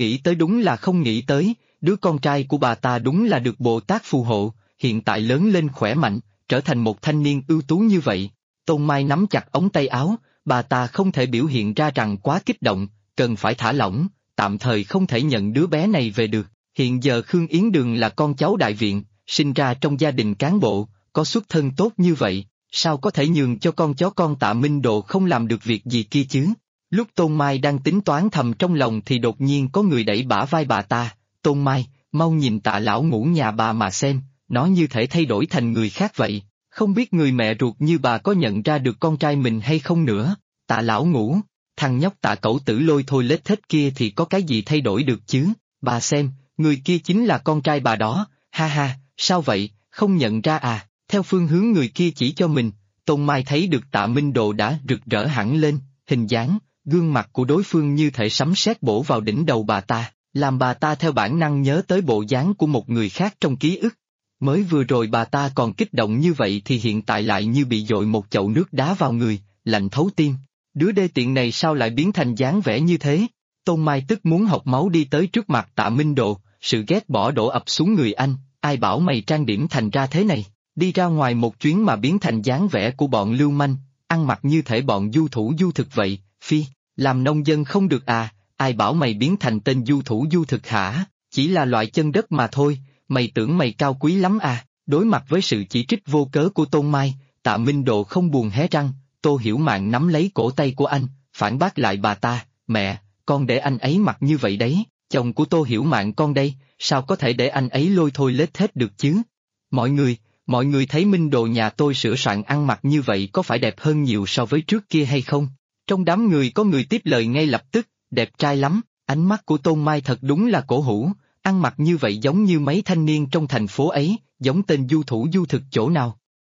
nghĩ tới, đứa con trai của bà ta đúng là được Bồ Tát phù hộ, hiện tại lớn lên khỏe mạnh, trở thành một thanh niên ưu tú như vậy. Tôn Mai nắm chặt ống tay áo, bà ta không thể biểu hiện ra rằng quá kích động, cần phải thả lỏng, tạm thời không thể nhận đứa bé này về được. Hiện giờ Khương Yến Đường là con cháu đại viện, sinh ra trong gia đình cán bộ, có xuất thân tốt như vậy, sao có thể nhường cho con chó con Tạ Minh Độ không làm được việc gì kia chứ? Lúc Tôn Mai đang tính toán thầm trong lòng thì đột nhiên có người đẩy bả vai bà ta, Tôn Mai, mau nhìn Tạ lão ngũ nhà bà mà xem, nó như thể thay đổi thành người khác vậy, không biết người mẹ ruột như bà có nhận ra được con trai mình hay không nữa. Tạ lão ngũ, thằng nhóc Tạ cẩu tử lôi thôi lết thết kia thì có cái gì thay đổi được chứ, bà xem, người kia chính là con trai bà đó, ha ha, sao vậy, không nhận ra à? Theo phương hướng người kia chỉ cho mình, Tôn Mai thấy được Tạ Minh Đồ đã rực rỡ hẳn lên, hình dáng, gương mặt của đối phương như thể sấm sét bổ vào đỉnh đầu bà ta, làm bà ta theo bản năng nhớ tới bộ dáng của một người khác trong ký ức. Mới vừa rồi bà ta còn kích động như vậy thì hiện tại lại như bị dội một chậu nước đá vào người, lạnh thấu tim. Đứa đê tiện này sao lại biến thành dáng vẻ như thế? Tôn Mai tức muốn học máu đi tới trước mặt Tạ Minh Đồ, sự ghét bỏ đổ ập xuống người anh, ai bảo mày trang điểm thành ra thế này, đi ra ngoài một chuyến mà biến thành dáng vẻ của bọn lưu manh, ăn mặc như thể bọn du thủ du thực vậy, phi, làm nông dân không được à, ai bảo mày biến thành tên du thủ du thực hả, chỉ là loại chân đất mà thôi, mày tưởng mày cao quý lắm à? Đối mặt với sự chỉ trích vô cớ của Tôn Mai, Tạ Minh Độ không buồn hé răng, Tô Hiểu Mạn nắm lấy cổ tay của anh, phản bác lại bà ta, mẹ, con để anh ấy mặc như vậy đấy, chồng của Tô Hiểu Mạn con đây, sao có thể để anh ấy lôi thôi lết hết được chứ? Mọi người thấy Minh Đồ nhà tôi sửa soạn ăn mặc như vậy có phải đẹp hơn nhiều so với trước kia hay không? Trong đám người có người tiếp lời ngay lập tức, đẹp trai lắm, ánh mắt của Tôn Mai thật đúng là cổ hủ, ăn mặc như vậy giống như mấy thanh niên trong thành phố ấy, giống tên du thủ du thực chỗ nào.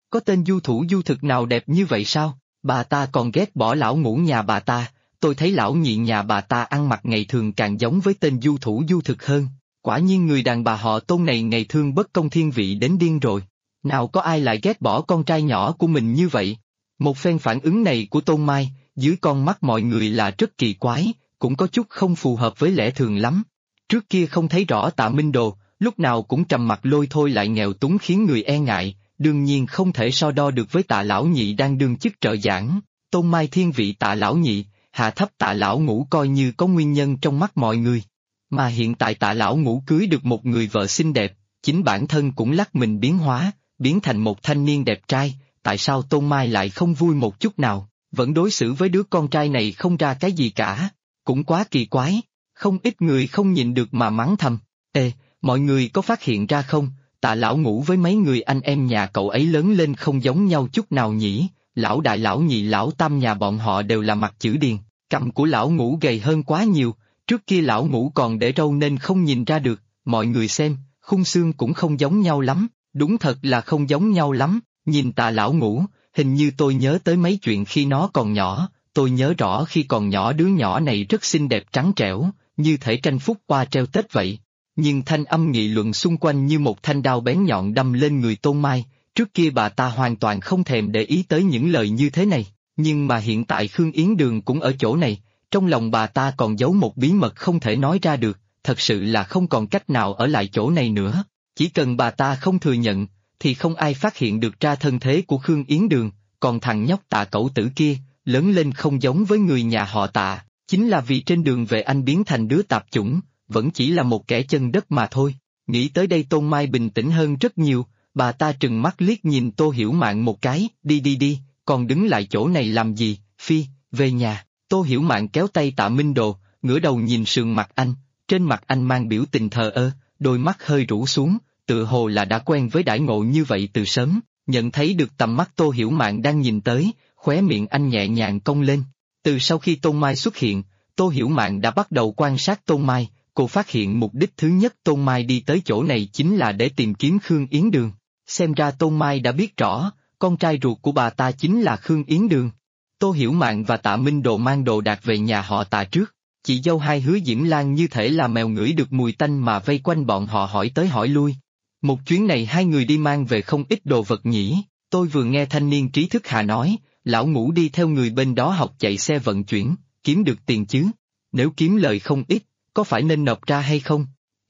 Có tên du thủ du thực nào đẹp như vậy sao? Bà ta còn ghét bỏ lão ngũ nhà bà ta, tôi thấy lão nhị nhà bà ta ăn mặc ngày thường càng giống với tên du thủ du thực hơn. Quả nhiên người đàn bà họ Tôn này ngày thương bất công thiên vị đến điên rồi. Nào có ai lại ghét bỏ con trai nhỏ của mình như vậy? Một phen phản ứng này của Tôn Mai, dưới con mắt mọi người là rất kỳ quái, cũng có chút không phù hợp với lẽ thường lắm. Trước kia không thấy rõ Tạ Minh Đồ, lúc nào cũng trầm mặc lôi thôi lại nghèo túng khiến người e ngại, đương nhiên không thể so đo được với Tạ Lão Nhị đang đương chức trợ giảng. Tôn Mai thiên vị Tạ Lão Nhị, hạ thấp Tạ Lão Ngũ coi như có nguyên nhân trong mắt mọi người. Mà hiện tại Tạ Lão Ngũ cưới được một người vợ xinh đẹp, chính bản thân cũng lắc mình biến hóa, biến thành một thanh niên đẹp trai, tại sao Tôn Mai lại không vui một chút nào, vẫn đối xử với đứa con trai này không ra cái gì cả, cũng quá kỳ quái, không ít người không nhịn được mà mắng thầm. Ê, mọi người có phát hiện ra không, Tạ Lão Ngũ với mấy người anh em nhà cậu ấy lớn lên không giống nhau chút nào nhỉ, lão đại lão nhị lão tam nhà bọn họ đều là mặt chữ điền, cằm của lão Ngũ gầy hơn quá nhiều, trước kia lão Ngũ còn để râu nên không nhìn ra được, mọi người xem, khung xương cũng không giống nhau lắm, đúng thật là không giống nhau lắm, nhìn Tạ Lão Ngũ, hình như tôi nhớ tới mấy chuyện khi nó còn nhỏ, tôi nhớ rõ khi còn nhỏ đứa nhỏ này rất xinh đẹp trắng trẻo, như thể tranh phúc hoa treo Tết vậy. Nhưng thanh âm nghị luận xung quanh như một thanh đao bén nhọn đâm lên người Tôn Mai, trước kia bà ta hoàn toàn không thèm để ý tới những lời như thế này, nhưng mà hiện tại Khương Yến Đường cũng ở chỗ này, trong lòng bà ta còn giấu một bí mật không thể nói ra được, thật sự là không còn cách nào ở lại chỗ này nữa, chỉ cần bà ta không thừa nhận, thì không ai phát hiện được ra thân thế của Khương Yến Đường, còn thằng nhóc Tạ cẩu tử kia, lớn lên không giống với người nhà họ Tạ, chính là vì trên đường về anh biến thành đứa tạp chủng, vẫn chỉ là một kẻ chân đất mà thôi. Nghĩ tới đây Tôn Mai bình tĩnh hơn rất nhiều, bà ta trừng mắt liếc nhìn Tô Hiểu Mạn một cái, đi đi đi, còn đứng lại chỗ này làm gì, phi, về nhà. Tô Hiểu Mạn kéo tay Tạ Minh Đồ, ngửa đầu nhìn sườn mặt anh, trên mặt anh mang biểu tình thờ ơ, đôi mắt hơi rũ xuống, tựa hồ là đã quen với đãi ngộ như vậy từ sớm, nhận thấy được tầm mắt Tô Hiểu Mạn đang nhìn tới, khóe miệng anh nhẹ nhàng cong lên. Từ sau khi Tôn Mai xuất hiện, Tô Hiểu Mạn đã bắt đầu quan sát Tôn Mai, cô phát hiện mục đích thứ nhất Tôn Mai đi tới chỗ này chính là để tìm kiếm Khương Yến Đường. Xem ra Tôn Mai đã biết rõ, con trai ruột của bà ta chính là Khương Yến Đường. Tô Hiểu Mạn và Tạ Minh Đồ mang đồ đạc về nhà họ Tạ trước, chị dâu hai Hứa Diễm Lan như thể là mèo ngửi được mùi tanh mà vây quanh bọn họ hỏi tới hỏi lui. Một chuyến này hai người đi mang về không ít đồ vật nhỉ, tôi vừa nghe thanh niên trí thức Hà nói, lão Ngũ đi theo người bên đó học chạy xe vận chuyển, kiếm được tiền chứ, nếu kiếm lời không ít, có phải nên nộp ra hay không?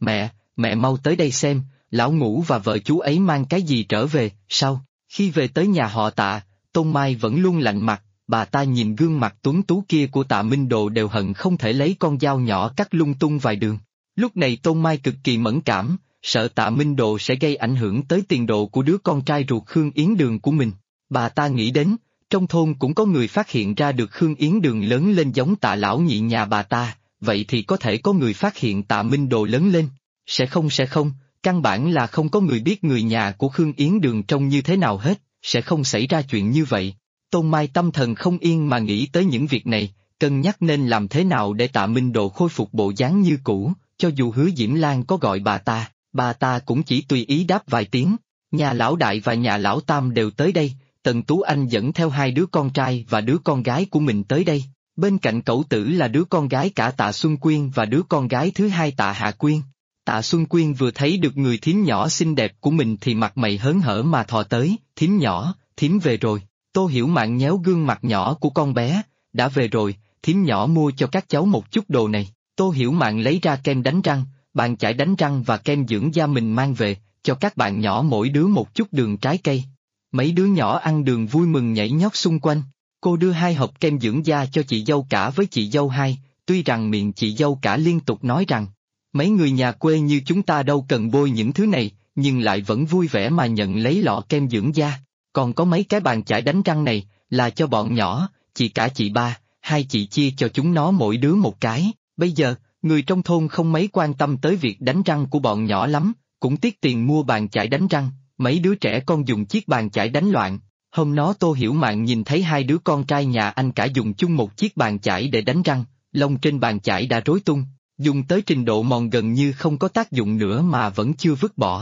Mẹ mau tới đây xem, lão Ngũ và vợ chú ấy mang cái gì trở về, sao? Khi về tới nhà họ Tạ, Tôn Mai vẫn luôn lạnh mặt, bà ta nhìn gương mặt tuấn tú kia của Tạ Minh Đồ đều hận không thể lấy con dao nhỏ cắt lung tung vài đường. Lúc này Tôn Mai cực kỳ mẫn cảm, sợ Tạ Minh Đồ sẽ gây ảnh hưởng tới tiền đồ của đứa con trai ruột Khương Yến Đường của mình. Bà ta nghĩ đến, trong thôn cũng có người phát hiện ra được Khương Yến Đường lớn lên giống Tạ lão nhị nhà bà ta, vậy thì có thể có người phát hiện Tạ Minh Đồ lớn lên. Sẽ không, căn bản là không có người biết người nhà của Khương Yến Đường trông như thế nào hết, sẽ không xảy ra chuyện như vậy. Tôn Mai tâm thần không yên mà nghĩ tới những việc này, cân nhắc nên làm thế nào để Tạ Minh Đồ khôi phục bộ dáng như cũ, cho dù Hứa Diễm Lan có gọi bà ta cũng chỉ tùy ý đáp vài tiếng. Nhà lão đại và nhà lão tam đều tới đây, Tần Tú Anh dẫn theo hai đứa con trai và đứa con gái của mình tới đây, bên cạnh cẩu tử là đứa con gái cả Tạ Xuân Quyên và đứa con gái thứ hai Tạ Hạ Quyên. Tạ Xuân Quyên vừa thấy được người thím nhỏ xinh đẹp của mình thì mặt mày hớn hở mà thò tới, thím nhỏ, thím về rồi. Tô Hiểu Mạn nhéo gương mặt nhỏ của con bé, đã về rồi, thím nhỏ mua cho các cháu một chút đồ này. Tô Hiểu Mạn lấy ra kem đánh răng, bàn chải đánh răng và kem dưỡng da mình mang về, cho các bạn nhỏ mỗi đứa một chút đường trái cây. Mấy đứa nhỏ ăn đường vui mừng nhảy nhót xung quanh. Cô đưa 2 hộp kem dưỡng da cho chị dâu cả với chị dâu hai, tuy rằng miệng chị dâu cả liên tục nói rằng, mấy người nhà quê như chúng ta đâu cần bôi những thứ này, nhưng lại vẫn vui vẻ mà nhận lấy lọ kem dưỡng da. Còn có mấy cái bàn chải đánh răng này, là cho bọn nhỏ, chị cả chị ba, hai chị chia cho chúng nó mỗi đứa một cái. Bây giờ, người trong thôn không mấy quan tâm tới việc đánh răng của bọn nhỏ lắm, cũng tiếc tiền mua bàn chải đánh răng, mấy đứa trẻ con dùng chiếc bàn chải đánh loạn. Hôm đó Tô Hiểu Mạn nhìn thấy hai đứa con trai nhà anh cả dùng chung một chiếc bàn chải để đánh răng, lông trên bàn chải đã rối tung, dùng tới trình độ mòn gần như không có tác dụng nữa mà vẫn chưa vứt bỏ.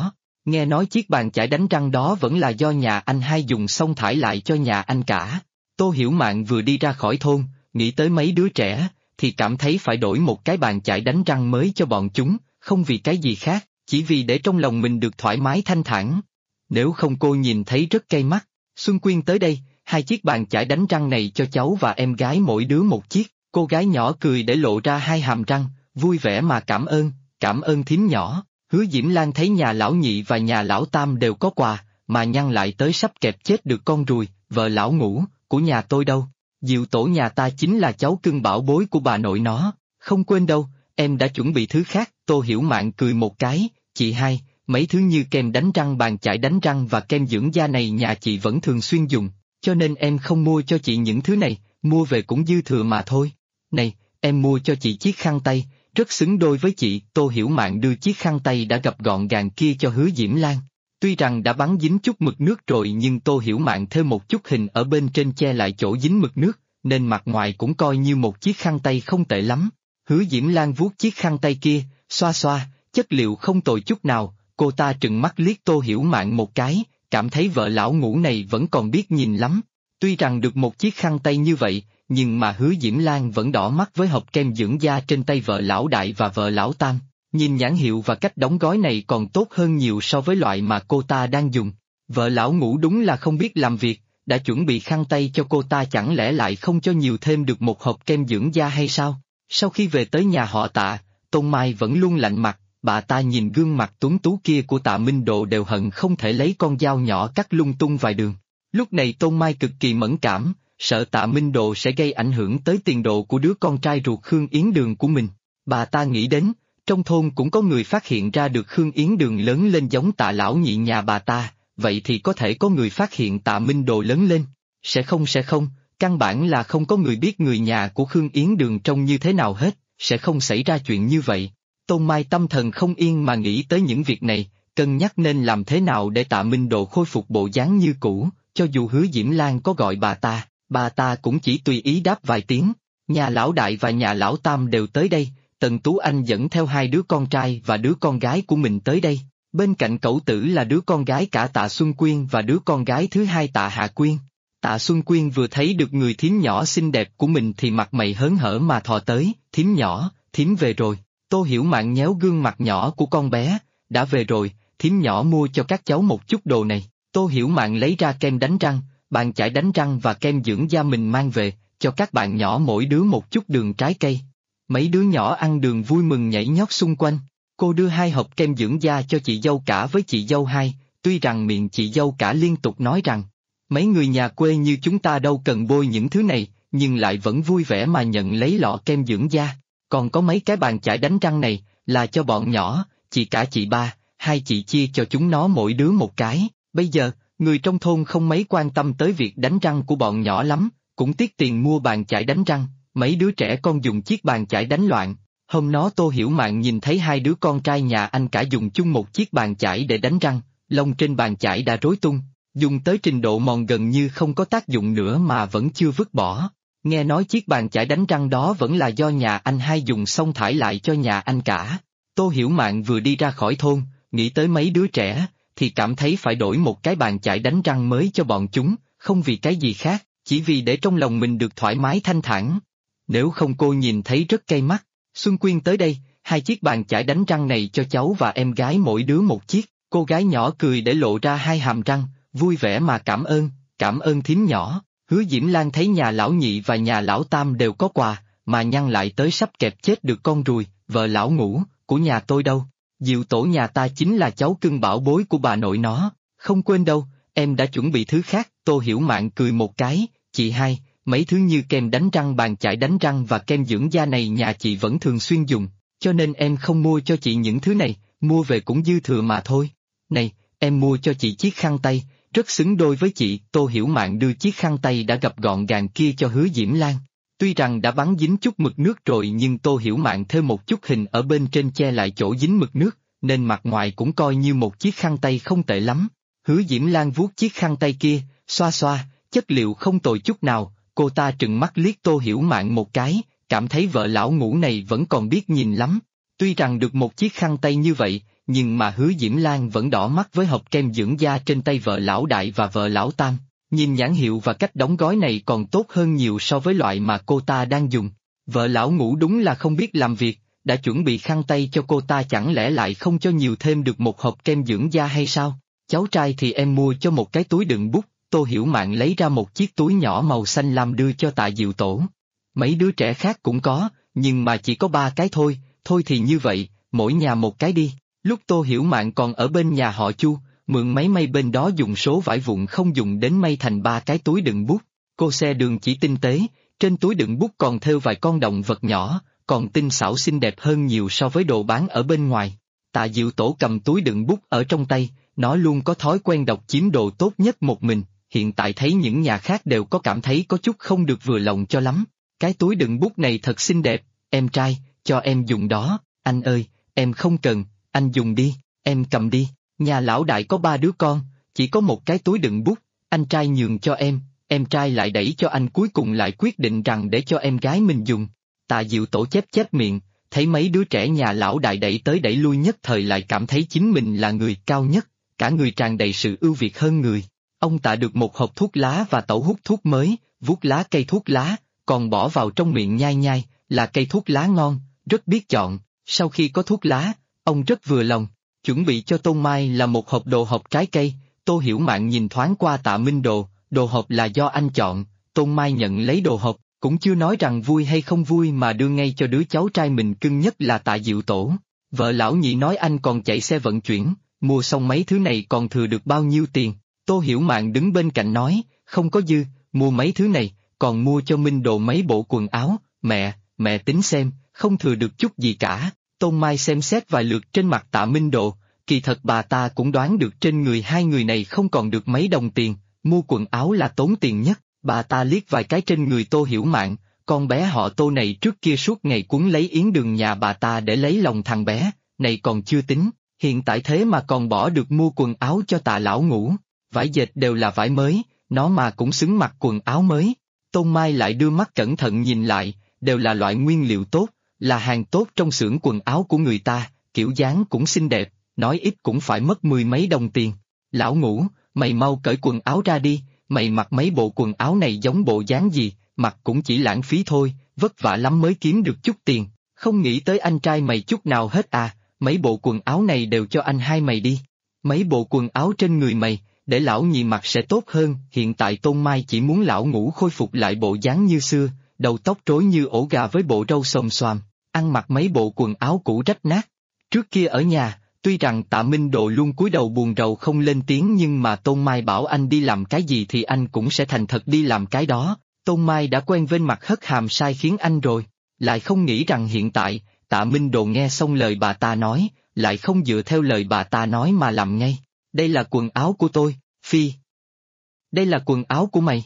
Nghe nói chiếc bàn chải đánh răng đó vẫn là do nhà anh hai dùng xong thải lại cho nhà anh cả. Tô Hiểu Mạn vừa đi ra khỏi thôn, nghĩ tới mấy đứa trẻ, thì cảm thấy phải đổi một cái bàn chải đánh răng mới cho bọn chúng, không vì cái gì khác, chỉ vì để trong lòng mình được thoải mái thanh thản. Nếu không cô nhìn thấy rất cay mắt. Xuân Quyên tới đây, hai chiếc bàn chải đánh răng này cho cháu và em gái mỗi đứa một chiếc. Cô gái nhỏ cười để lộ ra hai hàm răng, vui vẻ mà cảm ơn thím nhỏ. Hứa Diễm Lan thấy nhà lão nhị và nhà lão tam đều có quà, mà nhăn lại tới sắp kẹp chết được con ruồi, vợ lão Ngũ, của nhà tôi đâu. Diệu tổ nhà ta chính là cháu cưng bảo bối của bà nội nó, không quên đâu, em đã chuẩn bị thứ khác. Tô Hiểu Mạn cười một cái, chị hai, mấy thứ như kem đánh răng, bàn chải đánh răng và kem dưỡng da này nhà chị vẫn thường xuyên dùng, cho nên em không mua cho chị những thứ này, mua về cũng dư thừa mà thôi. Này, em mua cho chị chiếc khăn tay, rất xứng đôi với chị. Tô Hiểu Mạn đưa chiếc khăn tay đã gập gọn gàng kia cho Hứa Diễm Lan. Tuy rằng đã bắn dính chút mực nước rồi nhưng Tô Hiểu Mạn thêm một chút hình ở bên trên che lại chỗ dính mực nước, nên mặt ngoài cũng coi như một chiếc khăn tay không tệ lắm. Hứa Diễm Lan vuốt chiếc khăn tay kia, xoa xoa, chất liệu không tồi chút nào. Cô ta trừng mắt liếc Tô Hiểu Mạn một cái, cảm thấy vợ lão Ngũ này vẫn còn biết nhìn lắm. Tuy rằng được một chiếc khăn tay như vậy, nhưng mà Hứa Diễm Lan vẫn đỏ mắt với hộp kem dưỡng da trên tay vợ lão Đại và vợ lão Tam. Nhìn nhãn hiệu và cách đóng gói này còn tốt hơn nhiều so với loại mà cô ta đang dùng. Vợ lão Ngũ đúng là không biết làm việc, đã chuẩn bị khăn tay cho cô ta, chẳng lẽ lại không cho nhiều thêm được một hộp kem dưỡng da hay sao? Sau khi về tới nhà họ Tạ, Tôn Mai vẫn luôn lạnh mặt, bà ta nhìn gương mặt tuấn tú kia của Tạ Minh Độ đều hận không thể lấy con dao nhỏ cắt lung tung vài đường. Lúc này Tôn Mai cực kỳ mẫn cảm, sợ Tạ Minh Độ sẽ gây ảnh hưởng tới tiền đồ của đứa con trai ruột Khương Yến Đường của mình. Bà ta nghĩ đến, trong thôn cũng có người phát hiện ra được Khương Yến Đường lớn lên giống Tạ lão nhị nhà bà ta, vậy thì có thể có người phát hiện Tạ Minh Độ lớn lên. Sẽ không, căn bản là không có người biết người nhà của Khương Yến Đường trông như thế nào hết, sẽ không xảy ra chuyện như vậy. Tôn Mai tâm thần không yên mà nghĩ tới những việc này, cân nhắc nên làm thế nào để Tạ Minh Độ khôi phục bộ dáng như cũ. Cho dù Hứa Diễm Lan có gọi bà ta cũng chỉ tùy ý đáp vài tiếng. Nhà lão Đại và nhà lão Tam đều tới đây, Tần Tú Anh dẫn theo hai đứa con trai và đứa con gái của mình tới đây. Bên cạnh cậu tử là đứa con gái cả Tạ Xuân Quyên và đứa con gái thứ hai Tạ Hạ Quyên. Tạ Xuân Quyên vừa thấy được người thím nhỏ xinh đẹp của mình thì mặt mày hớn hở mà thò tới, thím nhỏ, thím về rồi. Tô Hiểu Mạn nhéo gương mặt nhỏ của con bé, đã về rồi, thím nhỏ mua cho các cháu một chút đồ này. Tô Hiểu Mạn lấy ra kem đánh răng, bàn chải đánh răng và kem dưỡng da mình mang về, cho các bạn nhỏ mỗi đứa một chút đường trái cây. Mấy đứa nhỏ ăn đường vui mừng nhảy nhót xung quanh. Cô đưa hai hộp kem dưỡng da cho chị dâu cả với chị dâu hai, tuy rằng miệng chị dâu cả liên tục nói rằng, mấy người nhà quê như chúng ta đâu cần bôi những thứ này, nhưng lại vẫn vui vẻ mà nhận lấy lọ kem dưỡng da. Còn có mấy cái bàn chải đánh răng này, là cho bọn nhỏ, chị cả chị ba, hai chị chia cho chúng nó mỗi đứa một cái. Bây giờ, người trong thôn không mấy quan tâm tới việc đánh răng của bọn nhỏ lắm, cũng tiếc tiền mua bàn chải đánh răng, mấy đứa trẻ con dùng chiếc bàn chải đánh loạn. Hôm đó Tô Hiểu Mạn nhìn thấy hai đứa con trai nhà anh cả dùng chung một chiếc bàn chải để đánh răng, lông trên bàn chải đã rối tung, dùng tới trình độ mòn gần như không có tác dụng nữa mà vẫn chưa vứt bỏ. Nghe nói chiếc bàn chải đánh răng đó vẫn là do nhà anh hai dùng xong thải lại cho nhà anh cả. Tô Hiểu Mạn vừa đi ra khỏi thôn, nghĩ tới mấy đứa trẻ, thì cảm thấy phải đổi một cái bàn chải đánh răng mới cho bọn chúng, không vì cái gì khác, chỉ vì để trong lòng mình được thoải mái thanh thản. Nếu không cô nhìn thấy rất cay mắt. Xuân Quyên tới đây, hai chiếc bàn chải đánh răng này cho cháu và em gái mỗi đứa một chiếc. Cô gái nhỏ cười để lộ ra hai hàm răng, vui vẻ mà cảm ơn thím nhỏ. Hứa Diễm Lan thấy nhà lão nhị và nhà lão Tam đều có quà, mà nhăn lại tới sắp kẹp chết được con ruồi, vợ lão Ngũ, của nhà tôi đâu. Diệu tổ nhà ta chính là cháu cưng bảo bối của bà nội nó, không quên đâu, em đã chuẩn bị thứ khác. Tô Hiểu Mạn cười một cái, chị hai, mấy thứ như kem đánh răng, bàn chải đánh răng và kem dưỡng da này nhà chị vẫn thường xuyên dùng, cho nên em không mua cho chị những thứ này, mua về cũng dư thừa mà thôi. Này, em mua cho chị chiếc khăn tay, rất xứng đôi với chị. Tô Hiểu Mạn đưa chiếc khăn tay đã gập gọn gàng kia cho Hứa Diễm Lan. Tuy rằng đã bắn dính chút mực nước rồi nhưng Tô Hiểu Mạn thêm một chút hình ở bên trên che lại chỗ dính mực nước, nên mặt ngoài cũng coi như một chiếc khăn tay không tệ lắm. Hứa Diễm Lan vuốt chiếc khăn tay kia, xoa xoa, chất liệu không tồi chút nào. Cô ta trừng mắt liếc Tô Hiểu Mạn một cái, cảm thấy vợ lão Ngũ này vẫn còn biết nhìn lắm. Tuy rằng được một chiếc khăn tay như vậy, nhưng mà Hứa Diễm Lan vẫn đỏ mắt với hộp kem dưỡng da trên tay vợ lão đại và vợ lão tam. Nhìn nhãn hiệu và cách đóng gói này còn tốt hơn nhiều so với loại mà cô ta đang dùng. Vợ lão Ngũ đúng là không biết làm việc, đã chuẩn bị khăn tay cho cô ta, chẳng lẽ lại không cho nhiều thêm được một hộp kem dưỡng da hay sao? Cháu trai thì em mua cho một cái túi đựng bút. Tô Hiểu Mạn lấy ra một chiếc túi nhỏ màu xanh lam đưa cho Tạ Diệu Tổ. Mấy đứa trẻ khác cũng có, nhưng mà chỉ có 3 cái thôi, thôi thì như vậy, mỗi nhà một cái đi. Lúc Tô Hiểu Mạn còn ở bên nhà họ Chu, mượn máy may bên đó dùng số vải vụn không dùng đến may thành 3 cái túi đựng bút. Cô xe đường chỉ tinh tế, trên túi đựng bút còn thêu vài con động vật nhỏ, còn tinh xảo xinh đẹp hơn nhiều so với đồ bán ở bên ngoài. Tạ Diệu Tổ cầm túi đựng bút ở trong tay, nó luôn có thói quen độc chiếm đồ tốt nhất một mình, hiện tại thấy những nhà khác đều có cảm thấy có chút không được vừa lòng cho lắm. Cái túi đựng bút này thật xinh đẹp, em trai, cho em dùng đó. Anh ơi, em không cần, anh dùng đi, em cầm đi. Nhà lão đại có 3 đứa con, chỉ có một cái túi đựng bút, anh trai nhường cho em trai lại đẩy cho anh, cuối cùng lại quyết định rằng để cho em gái mình dùng. Tạ Diệu Tổ chép chép miệng, thấy mấy đứa trẻ nhà lão đại đẩy tới đẩy lui nhất thời lại cảm thấy chính mình là người cao nhất, cả người tràn đầy sự ưu việt hơn người. Ông Tạ được một hộp thuốc lá và tẩu hút thuốc mới, vuốt lá cây thuốc lá, còn bỏ vào trong miệng nhai nhai, là cây thuốc lá ngon, rất biết chọn. Sau khi có thuốc lá, ông rất vừa lòng, chuẩn bị cho Tôn Mai là một hộp đồ hộp trái cây. Tô Hiểu Mạn nhìn thoáng qua Tạ Minh đồ hộp là do anh chọn. Tôn Mai nhận lấy đồ hộp, cũng chưa nói rằng vui hay không vui mà đưa ngay cho đứa cháu trai mình cưng nhất là Tạ Diệu Tổ. Vợ lão nhị nói anh còn chạy xe vận chuyển, mua xong mấy thứ này còn thừa được bao nhiêu tiền. Tô Hiểu Mạn đứng bên cạnh nói, không có dư, mua mấy thứ này, còn mua cho Minh Đồ mấy bộ quần áo. Mẹ tính xem, không thừa được chút gì cả. Tôn Mai xem xét vài lượt trên mặt Tạ Minh Đồ, kỳ thật bà ta cũng đoán được trên người hai người này không còn được mấy đồng tiền, mua quần áo là tốn tiền nhất. Bà ta liếc vài cái trên người Tô Hiểu Mạn, con bé họ Tô này trước kia suốt ngày quấn lấy yến đường nhà bà ta để lấy lòng thằng bé, này còn chưa tính, hiện tại thế mà còn bỏ được mua quần áo cho Tạ lão Ngũ. Vải dệt đều là vải mới, nó mà cũng xứng mặc quần áo mới. Tôn Mai lại đưa mắt cẩn thận nhìn lại, đều là loại nguyên liệu tốt, là hàng tốt trong xưởng quần áo của người ta, kiểu dáng cũng xinh đẹp, nói ít cũng phải mất 10 mấy đồng tiền. Lão Ngũ, mày mau cởi quần áo ra đi, mày mặc mấy bộ quần áo này giống bộ dáng gì, mặc cũng chỉ lãng phí thôi, vất vả lắm mới kiếm được chút tiền, không nghĩ tới anh trai mày chút nào hết à, mấy bộ quần áo này đều cho anh hai mày đi. Mấy bộ quần áo trên người mày, để lão nhị mặc sẽ tốt hơn. Hiện tại Tôn Mai chỉ muốn lão Ngũ khôi phục lại bộ dáng như xưa, đầu tóc rối như ổ gà với bộ râu xồm xoàm, ăn mặc mấy bộ quần áo cũ rách nát. Trước kia ở nhà, tuy rằng Tạ Minh Độ luôn cúi đầu buồn rầu không lên tiếng, nhưng mà Tôn Mai bảo anh đi làm cái gì thì anh cũng sẽ thành thật đi làm cái đó. Tôn Mai đã quen với mặt hất hàm sai khiến anh rồi, lại không nghĩ rằng hiện tại, Tạ Minh Độ nghe xong lời bà ta nói, lại không dựa theo lời bà ta nói mà làm ngay. Đây là quần áo của tôi, Phi. Đây là quần áo của mày.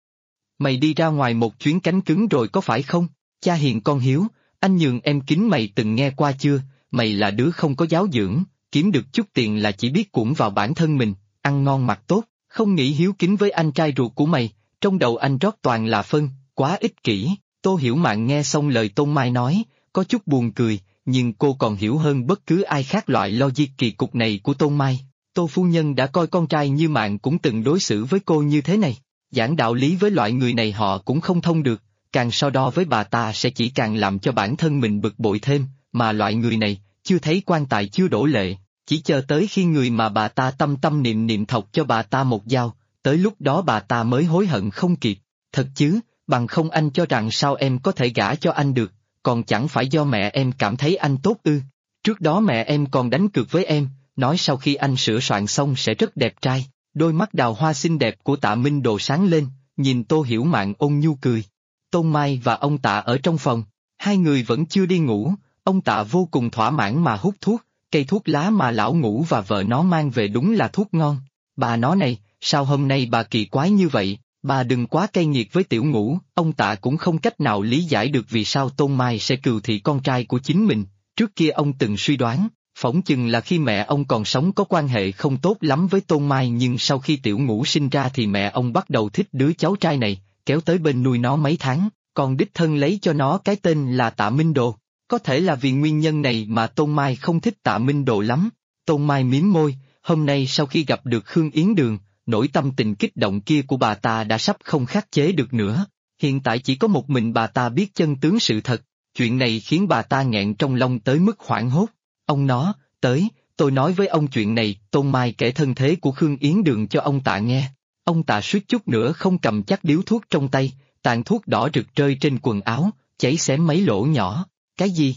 Mày đi ra ngoài một chuyến cánh cứng rồi có phải không? Cha hiền con hiếu, anh nhường em kính mày từng nghe qua chưa? Mày là đứa không có giáo dưỡng, kiếm được chút tiền là chỉ biết cuỗm vào bản thân mình, ăn ngon mặc tốt, không nghĩ hiếu kính với anh trai ruột của mày, trong đầu anh rót toàn là phân, quá ích kỷ. Tô Hiểu Mạn nghe xong lời Tôn Mai nói, có chút buồn cười, nhưng cô còn hiểu hơn bất cứ ai khác loại logic kỳ cục này của Tôn Mai. Tô phu nhân đã coi con trai như Mạn cũng từng đối xử với cô như thế này, giảng đạo lý với loại người này họ cũng không thông được, càng so đo với bà ta sẽ chỉ càng làm cho bản thân mình bực bội thêm, mà loại người này, chưa thấy quan tài chưa đổ lệ, chỉ chờ tới khi người mà bà ta tâm tâm niệm niệm thọc cho bà ta một dao, tới lúc đó bà ta mới hối hận không kịp. Thật chứ, bằng không anh cho rằng sao em có thể gả cho anh được, còn chẳng phải do mẹ em cảm thấy anh tốt ư? Trước đó mẹ em còn đánh cược với em, nói sau khi anh sửa soạn xong sẽ rất đẹp trai. Đôi mắt đào hoa xinh đẹp của Tạ Minh Đồ sáng lên, nhìn Tô Hiểu Mạn ôn nhu cười. Tôn Mai và ông Tạ ở trong phòng, hai người vẫn chưa đi ngủ, ông Tạ vô cùng thỏa mãn mà hút thuốc, cây thuốc lá mà lão Ngũ và vợ nó mang về đúng là thuốc ngon. Bà nó này, sao hôm nay bà kỳ quái như vậy, bà đừng quá cay nghiệt với Tiểu Ngũ. Ông Tạ cũng không cách nào lý giải được vì sao Tôn Mai sẽ cừu thị con trai của chính mình, trước kia ông từng suy đoán. Phỏng chừng là khi mẹ ông còn sống có quan hệ không tốt lắm với Tôn Mai, nhưng sau khi Tiểu Ngũ sinh ra thì mẹ ông bắt đầu thích đứa cháu trai này, kéo tới bên nuôi nó mấy tháng, còn đích thân lấy cho nó cái tên là Tạ Minh Đồ. Có thể là vì nguyên nhân này mà Tôn Mai không thích Tạ Minh Đồ lắm. Tôn Mai mím môi, hôm nay sau khi gặp được Khương Yến Đường, nỗi tâm tình kích động kia của bà ta đã sắp không khắc chế được nữa. Hiện tại chỉ có một mình bà ta biết chân tướng sự thật, chuyện này khiến bà ta nghẹn trong lòng tới mức hoảng hốt. Ông nó, tới, tôi nói với ông chuyện này. Tôn Mai kể thân thế của Khương Yến Đường cho ông Tạ nghe. Ông Tạ suýt chút nữa không cầm chắc điếu thuốc trong tay, tàn thuốc đỏ rực rơi trên quần áo, cháy xém mấy lỗ nhỏ. Cái gì?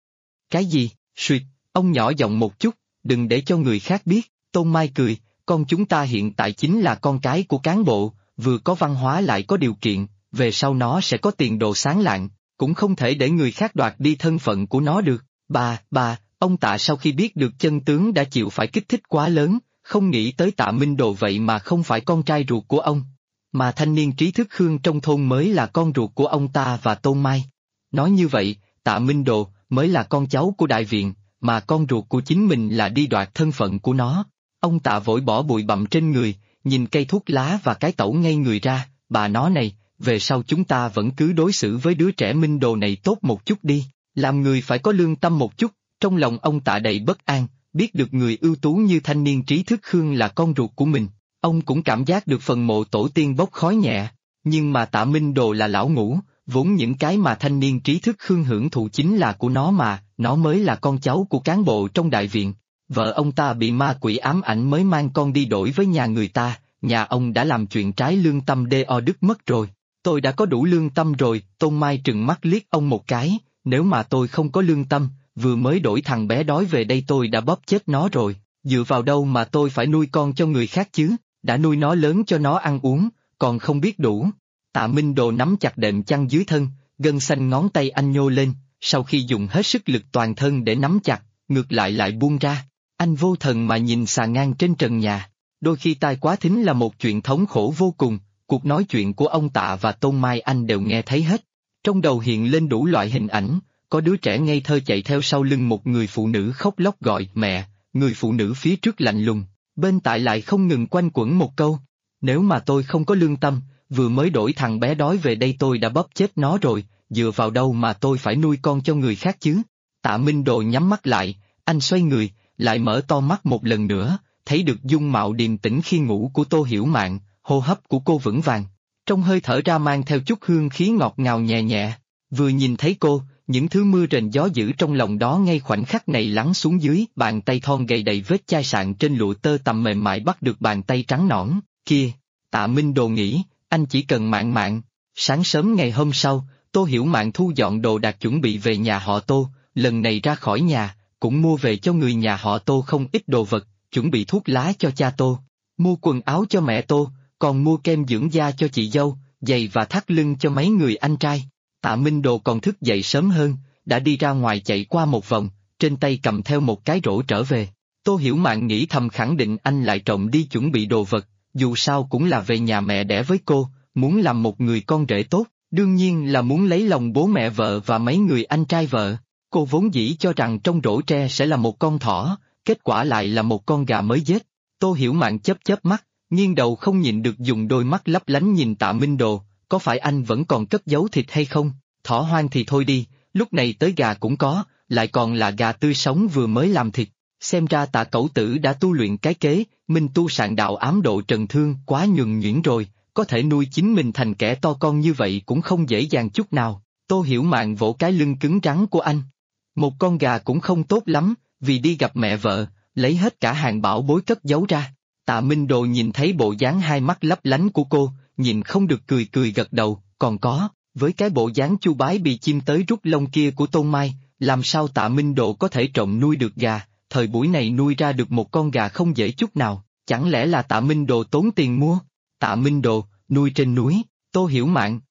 Cái gì? Suýt, ông nhỏ giọng một chút, đừng để cho người khác biết. Tôn Mai cười, con chúng ta hiện tại chính là con cái của cán bộ, vừa có văn hóa lại có điều kiện, về sau nó sẽ có tiền đồ sáng lạng, cũng không thể để người khác đoạt đi thân phận của nó được. Bà, ông Tạ sau khi biết được chân tướng đã chịu phải kích thích quá lớn, không nghĩ tới Tạ Minh Đồ vậy mà không phải con trai ruột của ông, mà thanh niên trí thức Khương trong thôn mới là con ruột của ông ta và Tôn Mai. Nói như vậy, Tạ Minh Đồ mới là con cháu của đại viện, mà con ruột của chính mình là đi đoạt thân phận của nó. Ông Tạ vội bỏ bụi bặm trên người, nhìn cây thuốc lá và cái tẩu ngay người ra. Bà nói này, về sau chúng ta vẫn cứ đối xử với đứa trẻ Minh Đồ này tốt một chút đi, làm người phải có lương tâm một chút. Trong lòng ông Tạ đầy bất an, biết được người ưu tú như thanh niên trí thức Khương là con ruột của mình, ông cũng cảm giác được phần mộ tổ tiên bốc khói nhẹ. Nhưng mà Tạ Minh Đồ là lão ngũ, vốn những cái mà thanh niên trí thức Khương hưởng thụ chính là của nó mà, nó mới là con cháu của cán bộ trong đại viện. Vợ ông ta bị ma quỷ ám ảnh mới mang con đi đổi với nhà người ta, nhà ông đã làm chuyện trái lương tâm đo đức mất rồi. Tôi đã có đủ lương tâm rồi. Tôn Mai trừng mắt liếc ông một cái, nếu mà tôi không có lương tâm, vừa mới đổi thằng bé đói về đây tôi đã bóp chết nó rồi, dựa vào đâu mà tôi phải nuôi con cho người khác chứ, đã nuôi nó lớn cho nó ăn uống, còn không biết đủ. Tạ Minh Đồ nắm chặt đệm chăn dưới thân, gân xanh ngón tay anh nhô lên, sau khi dùng hết sức lực toàn thân để nắm chặt, ngược lại buông ra. Anh vô thần mà nhìn xà ngang trên trần nhà. Đôi khi tai quá thính là một chuyện thống khổ vô cùng, cuộc nói chuyện của ông Tạ và Tôn Mai anh đều nghe thấy hết. Trong đầu hiện lên đủ loại hình ảnh, có đứa trẻ ngây thơ chạy theo sau lưng một người phụ nữ khóc lóc gọi mẹ, người phụ nữ phía trước lạnh lùng, bên tại lại không ngừng quanh quẩn một câu. Nếu mà tôi không có lương tâm, vừa mới đổi thằng bé đói về đây tôi đã bóp chết nó rồi, dựa vào đâu mà tôi phải nuôi con cho người khác chứ? Tạ Minh Đồ nhắm mắt lại, anh xoay người, lại mở to mắt một lần nữa, thấy được dung mạo điềm tĩnh khi ngủ của Tô Hiểu Mạn, hô hấp của cô vững vàng, trong hơi thở ra mang theo chút hương khí ngọt ngào nhẹ nhẹ. Vừa nhìn thấy cô, những thứ mưa rền gió dữ trong lòng đó ngay khoảnh khắc này lắng xuống dưới. Bàn tay thon gầy đầy vết chai sạn trên lụa tơ tằm mềm mại bắt được bàn tay trắng nõn kia. Tạ Minh Đồ nghĩ, anh chỉ cần Mạn. Sáng sớm ngày hôm sau, Tô Hiểu Mạn thu dọn đồ đạc chuẩn bị về nhà họ Tô, lần này ra khỏi nhà, cũng mua về cho người nhà họ Tô không ít đồ vật, chuẩn bị thuốc lá cho cha Tô, mua quần áo cho mẹ Tô, còn mua kem dưỡng da cho chị dâu, giày và thắt lưng cho mấy người anh trai. Tạ Minh Đồ còn thức dậy sớm hơn, đã đi ra ngoài chạy qua một vòng, trên tay cầm theo một cái rổ trở về. Tô Hiểu Mạn nghĩ thầm khẳng định anh lại trộm đi chuẩn bị đồ vật, dù sao cũng là về nhà mẹ đẻ với cô, muốn làm một người con rể tốt, đương nhiên là muốn lấy lòng bố mẹ vợ và mấy người anh trai vợ. Cô vốn dĩ cho rằng trong rổ tre sẽ là một con thỏ, kết quả lại là một con gà mới giết. Tô Hiểu Mạn chớp mắt, nghiêng đầu không nhịn được dùng đôi mắt lấp lánh nhìn Tạ Minh Đồ, có phải anh vẫn còn cất giấu thịt hay không? Thỏ hoang thì thôi đi, lúc này tới gà cũng có, lại còn là gà tươi sống vừa mới làm thịt. Xem ra Tạ Cẩu Tử đã tu luyện cái kế, minh tu sạn đạo ám độ trần thương quá nhuần nhuyễn rồi, có thể nuôi chính mình thành kẻ to con như vậy cũng không dễ dàng chút nào. Tô Hiểu Mạn vỗ cái lưng cứng rắn của anh. Một con gà cũng không tốt lắm, vì đi gặp mẹ vợ, lấy hết cả hàng bảo bối cất giấu ra. Tạ Minh Đồ nhìn thấy bộ dáng hai mắt lấp lánh của cô, nhìn không được cười gật đầu, còn có, với cái bộ dáng chu bái bị chim tới rút lông kia của Tôn Mai, làm sao Tạ Minh Đồ có thể trộm nuôi được gà, thời buổi này nuôi ra được một con gà không dễ chút nào, chẳng lẽ là Tạ Minh Đồ tốn tiền mua? Tạ Minh Đồ, nuôi trên núi. Tô Hiểu Mạn.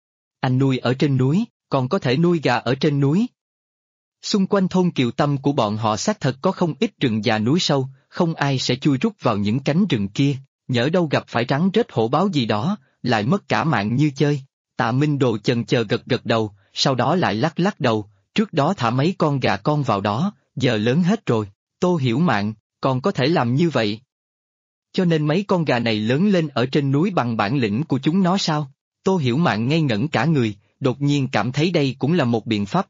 Anh nuôi ở trên núi, còn có thể nuôi gà ở trên núi. Xung quanh thôn Kiều Tâm của bọn họ xác thật có không ít rừng già núi sâu, không ai sẽ chui rút vào những cánh rừng kia, nhỡ đâu gặp phải rắn rết hổ báo gì đó, lại mất cả mạng như chơi. Tạ Minh Đồ chần chờ gật đầu, sau đó lại lắc đầu, trước đó thả mấy con gà con vào đó, giờ lớn hết rồi. Tô Hiểu Mạn, còn có thể làm như vậy? Cho nên mấy con gà này lớn lên ở trên núi bằng bản lĩnh của chúng nó sao? Tô Hiểu Mạn ngây ngẩn cả người, đột nhiên cảm thấy đây cũng là một biện pháp tốt,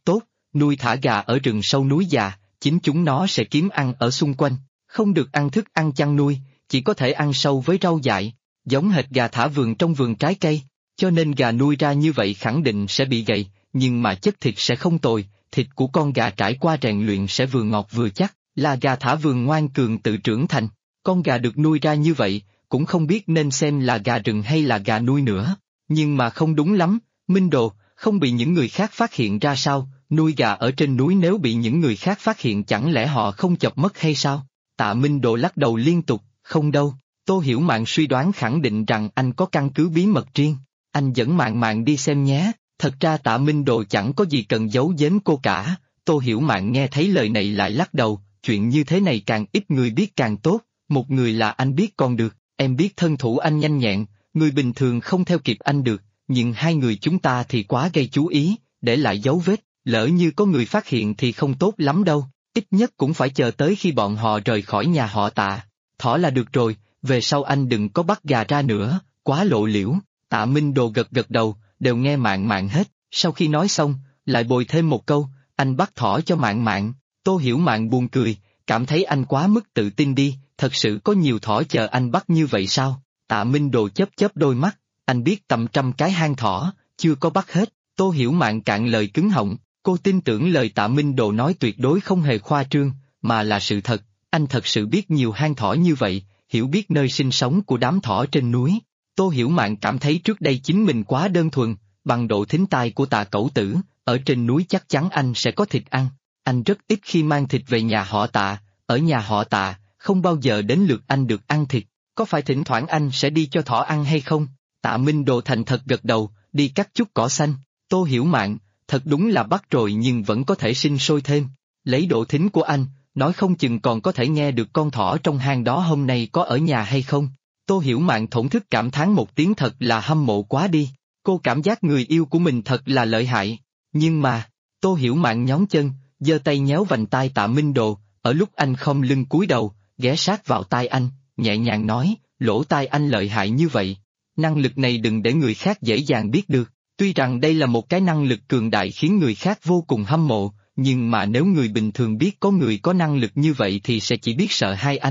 nuôi thả gà ở rừng sâu núi già, chính chúng nó sẽ kiếm ăn ở xung quanh, không được ăn thức ăn chăn nuôi, chỉ có thể ăn sâu với rau dại, giống hệt gà thả vườn trong vườn trái cây, cho nên gà nuôi ra như vậy khẳng định sẽ bị gầy, nhưng mà chất thịt sẽ không tồi, thịt của con gà trải qua rèn luyện sẽ vừa ngọt vừa chắc, là gà thả vườn ngoan cường tự trưởng thành, con gà được nuôi ra như vậy, cũng không biết nên xem là gà rừng hay là gà nuôi nữa, nhưng mà không đúng lắm, Minh Đồ, không bị những người khác phát hiện ra sao, nuôi gà ở trên núi nếu bị những người khác phát hiện chẳng lẽ họ không chọc mất hay sao? Tạ Minh Đồ lắc đầu liên tục, không đâu, Tô Hiểu Mạn suy đoán khẳng định rằng anh có căn cứ bí mật riêng, anh dẫn Mạn Mạn đi xem nhé, thật ra Tạ Minh Đồ chẳng có gì cần giấu giếm cô cả, Tô Hiểu Mạn nghe thấy lời này lại lắc đầu, chuyện như thế này càng ít người biết càng tốt, một người là anh biết còn được, em biết thân thủ anh nhanh nhẹn, người bình thường không theo kịp anh được, nhưng hai người chúng ta thì quá gây chú ý, để lại dấu vết, lỡ như có người phát hiện thì không tốt lắm đâu, ít nhất cũng phải chờ tới khi bọn họ rời khỏi nhà họ Tạ. Thỏ là được rồi, về sau anh đừng có bắt gà ra nữa, quá lộ liễu, Tạ Minh Đồ gật gật đầu, đều nghe Mạn Mạn hết, sau khi nói xong, lại bồi thêm một câu, anh bắt thỏ cho Mạn Mạn, Tô Hiểu Mạn buồn cười, cảm thấy anh quá mức tự tin đi, thật sự có nhiều thỏ chờ anh bắt như vậy sao? Tạ Minh Đồ chớp chớp đôi mắt, anh biết tầm 100 cái hang thỏ, chưa có bắt hết, Tô Hiểu Mạn cạn lời cứng họng, cô tin tưởng lời Tạ Minh Đồ nói tuyệt đối không hề khoa trương, mà là sự thật, anh thật sự biết nhiều hang thỏ như vậy, hiểu biết nơi sinh sống của đám thỏ trên núi. Tô Hiểu Mạn cảm thấy trước đây chính mình quá đơn thuần, bằng độ thính tai của Tạ Cẩu Tử, ở trên núi chắc chắn anh sẽ có thịt ăn, anh rất ít khi mang thịt về nhà họ Tạ, ở nhà họ Tạ, không bao giờ đến lượt anh được ăn thịt, có phải thỉnh thoảng anh sẽ đi cho thỏ ăn hay không? Tạ Minh Đồ thành thật gật đầu, đi cắt chút cỏ xanh, Tô Hiểu Mạn, thật đúng là bắt rồi nhưng vẫn có thể sinh sôi thêm, lấy độ thính của anh, nói không chừng còn có thể nghe được con thỏ trong hang đó hôm nay có ở nhà hay không. Tô Hiểu Mạn thổn thức cảm thán một tiếng thật là hâm mộ quá đi, cô cảm giác người yêu của mình thật là lợi hại, nhưng mà, Tô Hiểu Mạn nhón chân, giơ tay nhéo vành tai Tạ Minh Đồ, ở lúc anh khom lưng cúi đầu, ghé sát vào tai anh, nhẹ nhàng nói, lỗ tai anh lợi hại như vậy, năng lực này đừng để người khác dễ dàng biết được, tuy rằng đây là một cái năng lực cường đại khiến người khác vô cùng hâm mộ, nhưng mà nếu người bình thường biết có người có năng lực như vậy thì sẽ chỉ biết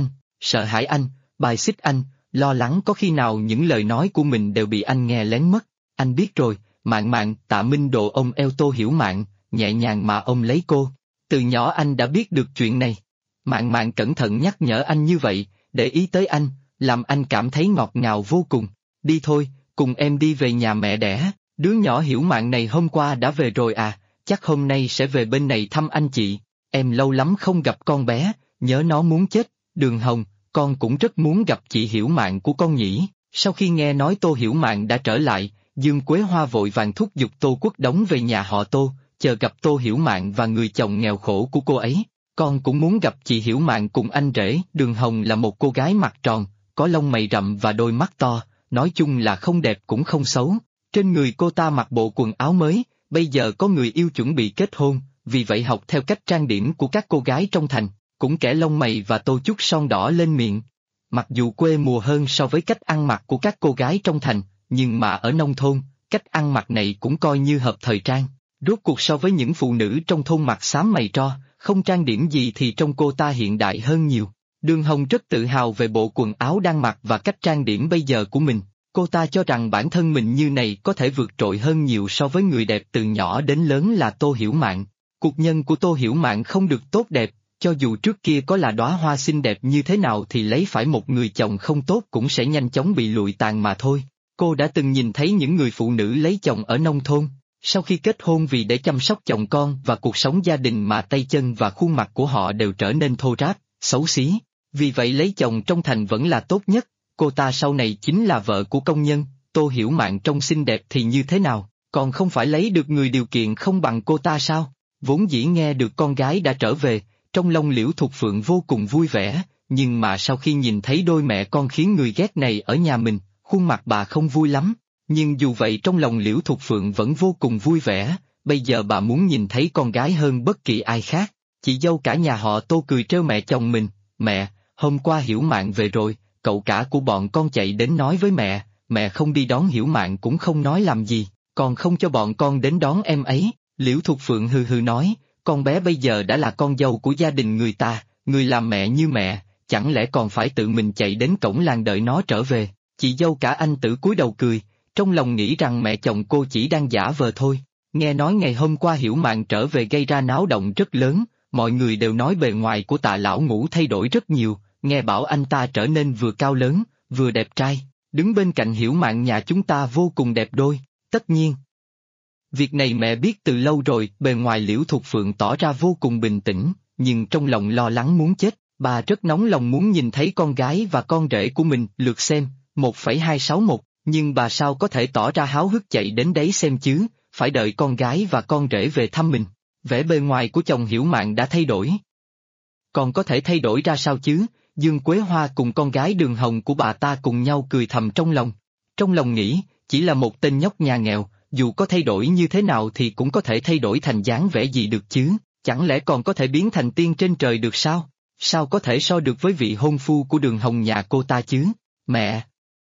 sợ hãi anh, bài xích anh, lo lắng có khi nào những lời nói của mình đều bị anh nghe lén mất, anh biết rồi, Mạn Mạn, Tạ Minh Đồ ôm eo Tô Hiểu Mạn, nhẹ nhàng mà ôm lấy cô, từ nhỏ anh đã biết được chuyện này. Mạn Mạn cẩn thận nhắc nhở anh như vậy, để ý tới anh, làm anh cảm thấy ngọt ngào vô cùng, đi thôi, cùng em đi về nhà mẹ đẻ, đứa nhỏ Hiểu Mạn này hôm qua đã về rồi à, chắc hôm nay sẽ về bên này thăm anh chị, em lâu lắm không gặp con bé, nhớ nó muốn chết, Đường Hồng, con cũng rất muốn gặp chị Hiểu Mạn của con nhỉ. Sau khi nghe nói Tô Hiểu Mạn đã trở lại, Dương Quế Hoa vội vàng thúc giục Tô Quốc Đống về nhà họ Tô, chờ gặp Tô Hiểu Mạn và người chồng nghèo khổ của cô ấy. Con cũng muốn gặp chị Hiểu Mạn cùng anh rể. Đường Hồng là một cô gái mặt tròn, có lông mày rậm và đôi mắt to, nói chung là không đẹp cũng không xấu. Trên người cô ta mặc bộ quần áo mới, bây giờ có người yêu chuẩn bị kết hôn, vì vậy học theo cách trang điểm của các cô gái trong thành, cũng kẻ lông mày và tô chút son đỏ lên miệng. Mặc dù quê mùa hơn so với cách ăn mặc của các cô gái trong thành, nhưng mà ở nông thôn, cách ăn mặc này cũng coi như hợp thời trang. Rốt cuộc so với những phụ nữ trong thôn mặc xám mày tro, không trang điểm gì thì trong cô ta hiện đại hơn nhiều. Đường Hồng rất tự hào về bộ quần áo đang mặc và cách trang điểm bây giờ của mình. Cô ta cho rằng bản thân mình như này có thể vượt trội hơn nhiều so với người đẹp từ nhỏ đến lớn là Tô Hiểu Mạn. Cuộc nhân của Tô Hiểu Mạn không được tốt đẹp, cho dù trước kia có là đóa hoa xinh đẹp như thế nào thì lấy phải một người chồng không tốt cũng sẽ nhanh chóng bị lụi tàn mà thôi. Cô đã từng nhìn thấy những người phụ nữ lấy chồng ở nông thôn, sau khi kết hôn vì để chăm sóc chồng con và cuộc sống gia đình mà tay chân và khuôn mặt của họ đều trở nên thô ráp, xấu xí. Vì vậy lấy chồng trong thành vẫn là tốt nhất. Cô ta sau này chính là vợ của công nhân. Tô Hiểu Mạn trông xinh đẹp thì như thế nào, còn không phải lấy được người điều kiện không bằng cô ta sao? Vốn dĩ nghe được con gái đã trở về, trong lòng Liễu Thục Phượng vô cùng vui vẻ, nhưng mà sau khi nhìn thấy đôi mẹ con khiến người ghét này ở nhà mình, khuôn mặt bà không vui lắm. Nhưng dù vậy trong lòng Liễu Thục Phượng vẫn vô cùng vui vẻ, bây giờ bà muốn nhìn thấy con gái hơn bất kỳ ai khác. Chị dâu cả nhà họ Tô cười trêu mẹ chồng mình, mẹ, hôm qua Hiểu Mạn về rồi, cậu cả của bọn con chạy đến nói với mẹ không đi đón Hiểu Mạn cũng không nói làm gì, còn không cho bọn con đến đón em ấy. Liễu Thục Phượng hừ hừ nói, con bé bây giờ đã là con dâu của gia đình người ta, người làm mẹ như mẹ, chẳng lẽ còn phải tự mình chạy đến cổng làng đợi nó trở về. Chị dâu cả anh Tử cúi đầu cười, trong lòng nghĩ rằng mẹ chồng cô chỉ đang giả vờ thôi. Nghe nói ngày hôm qua Hiểu Mạn trở về gây ra náo động rất lớn, mọi người đều nói bề ngoài của Tạ lão ngũ thay đổi rất nhiều, nghe bảo anh ta trở nên vừa cao lớn, vừa đẹp trai, đứng bên cạnh Hiểu Mạn nhà chúng ta vô cùng đẹp đôi, tất nhiên. Việc này mẹ biết từ lâu rồi, bề ngoài Liễu Thục Phượng tỏ ra vô cùng bình tĩnh, nhưng trong lòng lo lắng muốn chết, bà rất nóng lòng muốn nhìn thấy con gái và con rể của mình lượt xem, 1,261, nhưng bà sao có thể tỏ ra háo hức chạy đến đấy xem chứ, phải đợi con gái và con rể về thăm mình. Vẻ bề ngoài của chồng Hiểu Mạn đã thay đổi. Còn có thể thay đổi ra sao chứ, Dương Quế Hoa cùng con gái Đường Hồng của bà ta cùng nhau cười thầm trong lòng. Trong lòng nghĩ, chỉ là một tên nhóc nhà nghèo, dù có thay đổi như thế nào thì cũng có thể thay đổi thành dáng vẻ gì được chứ, chẳng lẽ còn có thể biến thành tiên trên trời được sao? Sao có thể so được với vị hôn phu của Đường Hồng nhà cô ta chứ? Mẹ!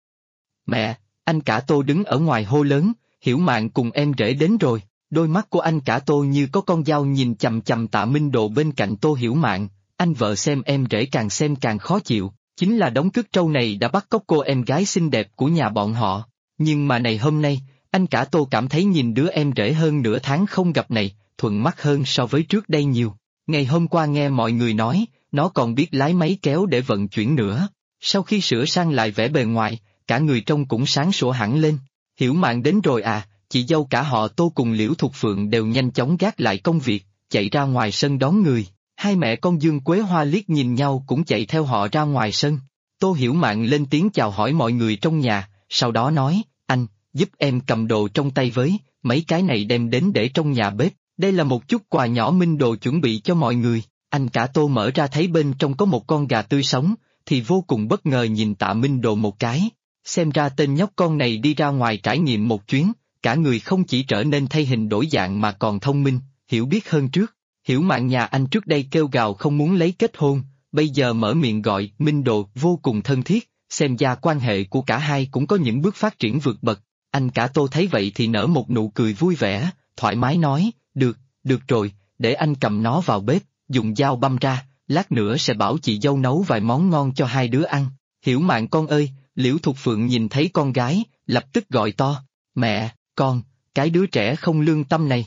Mẹ! Anh cả Tô đứng ở ngoài hô lớn, Hiểu Mạn cùng em rể đến rồi. Đôi mắt của anh cả Tô như có con dao nhìn chằm chằm Tạ Minh Đồ bên cạnh Tô Hiểu Mạn, anh vợ xem em rể càng xem càng khó chịu, chính là đống cứt trâu này đã bắt cóc cô em gái xinh đẹp của nhà bọn họ. Nhưng mà này hôm nay, anh cả Tô cảm thấy nhìn đứa em rể hơn nửa tháng không gặp này, thuận mắt hơn so với trước đây nhiều. Ngày hôm qua nghe mọi người nói, nó còn biết lái máy kéo để vận chuyển nữa. Sau khi sửa sang lại vẻ bề ngoài, cả người trông cũng sáng sủa hẳn lên. Hiểu Mạn đến rồi à? Chị dâu cả họ Tô cùng Liễu Thục Phượng đều nhanh chóng gác lại công việc, chạy ra ngoài sân đón người. Hai mẹ con Dương Quế Hoa liếc nhìn nhau cũng chạy theo họ ra ngoài sân. Tô Hiểu Mạn lên tiếng chào hỏi mọi người trong nhà, sau đó nói, anh, giúp em cầm đồ trong tay với, mấy cái này đem đến để trong nhà bếp, đây là một chút quà nhỏ Minh Đồ chuẩn bị cho mọi người. Anh cả Tô mở ra thấy bên trong có một con gà tươi sống, thì vô cùng bất ngờ nhìn Tạ Minh Đồ một cái. Xem ra tên nhóc con này đi ra ngoài trải nghiệm một chuyến, cả người không chỉ trở nên thay hình đổi dạng mà còn thông minh, hiểu biết hơn trước. Hiểu Mạn nhà anh trước đây kêu gào không muốn lấy kết hôn, bây giờ mở miệng gọi Minh Đồ vô cùng thân thiết, xem ra quan hệ của cả hai cũng có những bước phát triển vượt bậc. Anh cả Tô thấy vậy thì nở một nụ cười vui vẻ, thoải mái nói, được rồi, để anh cầm nó vào bếp, dùng dao băm ra, lát nữa sẽ bảo chị dâu nấu vài món ngon cho hai đứa ăn. Hiểu Mạn con ơi, Liễu Thục Phượng nhìn thấy con gái, lập tức gọi to, mẹ, con, cái đứa trẻ không lương tâm này.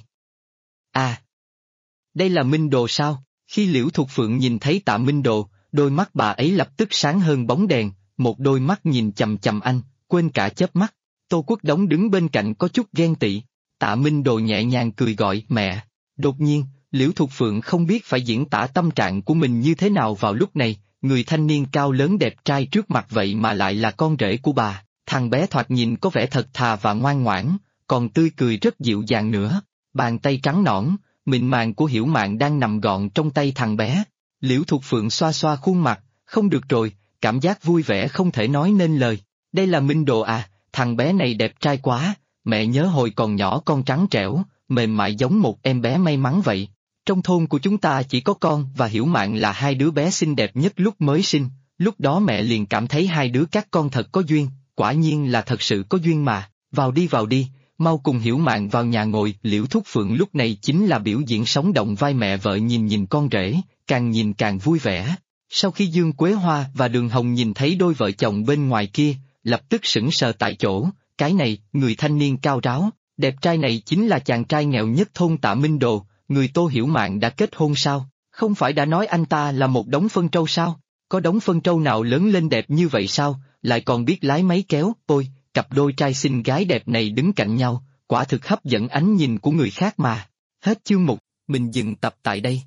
À! Đây là Minh Đồ sao? Khi Liễu Thục Phượng nhìn thấy Tạ Minh Đồ, đôi mắt bà ấy lập tức sáng hơn bóng đèn, một đôi mắt nhìn chằm chằm anh, quên cả chớp mắt. Tô Quốc Đống đứng bên cạnh có chút ghen tị. Tạ Minh Đồ nhẹ nhàng cười gọi mẹ. Đột nhiên, Liễu Thục Phượng không biết phải diễn tả tâm trạng của mình như thế nào vào lúc này, người thanh niên cao lớn đẹp trai trước mặt vậy mà lại là con rể của bà, thằng bé thoạt nhìn có vẻ thật thà và ngoan ngoãn, còn tươi cười rất dịu dàng nữa, bàn tay trắng nõn, mịn màng của Hiểu Mạn đang nằm gọn trong tay thằng bé. Liễu Thục Phượng xoa xoa khuôn mặt, không được rồi, cảm giác vui vẻ không thể nói nên lời. Đây là Minh Đồ à, thằng bé này đẹp trai quá, mẹ nhớ hồi còn nhỏ con trắng trẻo, mềm mại giống một em bé may mắn vậy. Trong thôn của chúng ta chỉ có con và Hiểu Mạn là hai đứa bé xinh đẹp nhất lúc mới sinh, lúc đó mẹ liền cảm thấy hai đứa các con thật có duyên, quả nhiên là thật sự có duyên mà, vào đi, mau cùng Hiểu Mạn vào nhà ngồi. Liễu Thục Phượng lúc này chính là biểu diễn sống động vai mẹ vợ nhìn con rể, càng nhìn càng vui vẻ. Sau khi Dương Quế Hoa và Đường Hồng nhìn thấy đôi vợ chồng bên ngoài kia, lập tức sững sờ tại chỗ, cái này, người thanh niên cao ráo, đẹp trai này chính là chàng trai nghèo nhất thôn Tạ Minh Đồ, người Tô Hiểu Mạn đã kết hôn sao? Không phải đã nói anh ta là một đống phân trâu sao? Có đống phân trâu nào lớn lên đẹp như vậy sao, lại còn biết lái máy kéo, ôi, cặp đôi trai xinh gái đẹp này đứng cạnh nhau, quả thực hấp dẫn ánh nhìn của người khác mà. Hết chương 1, mình dừng tập tại đây.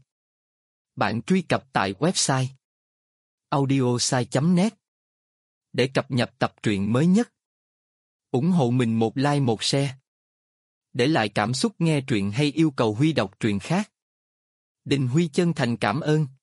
Bạn truy cập tại website audiosai.net để cập nhật tập truyện mới nhất. Ủng hộ mình một like một share. Để lại cảm xúc nghe truyện hay yêu cầu Huy đọc truyện khác. Đình Huy chân thành cảm ơn.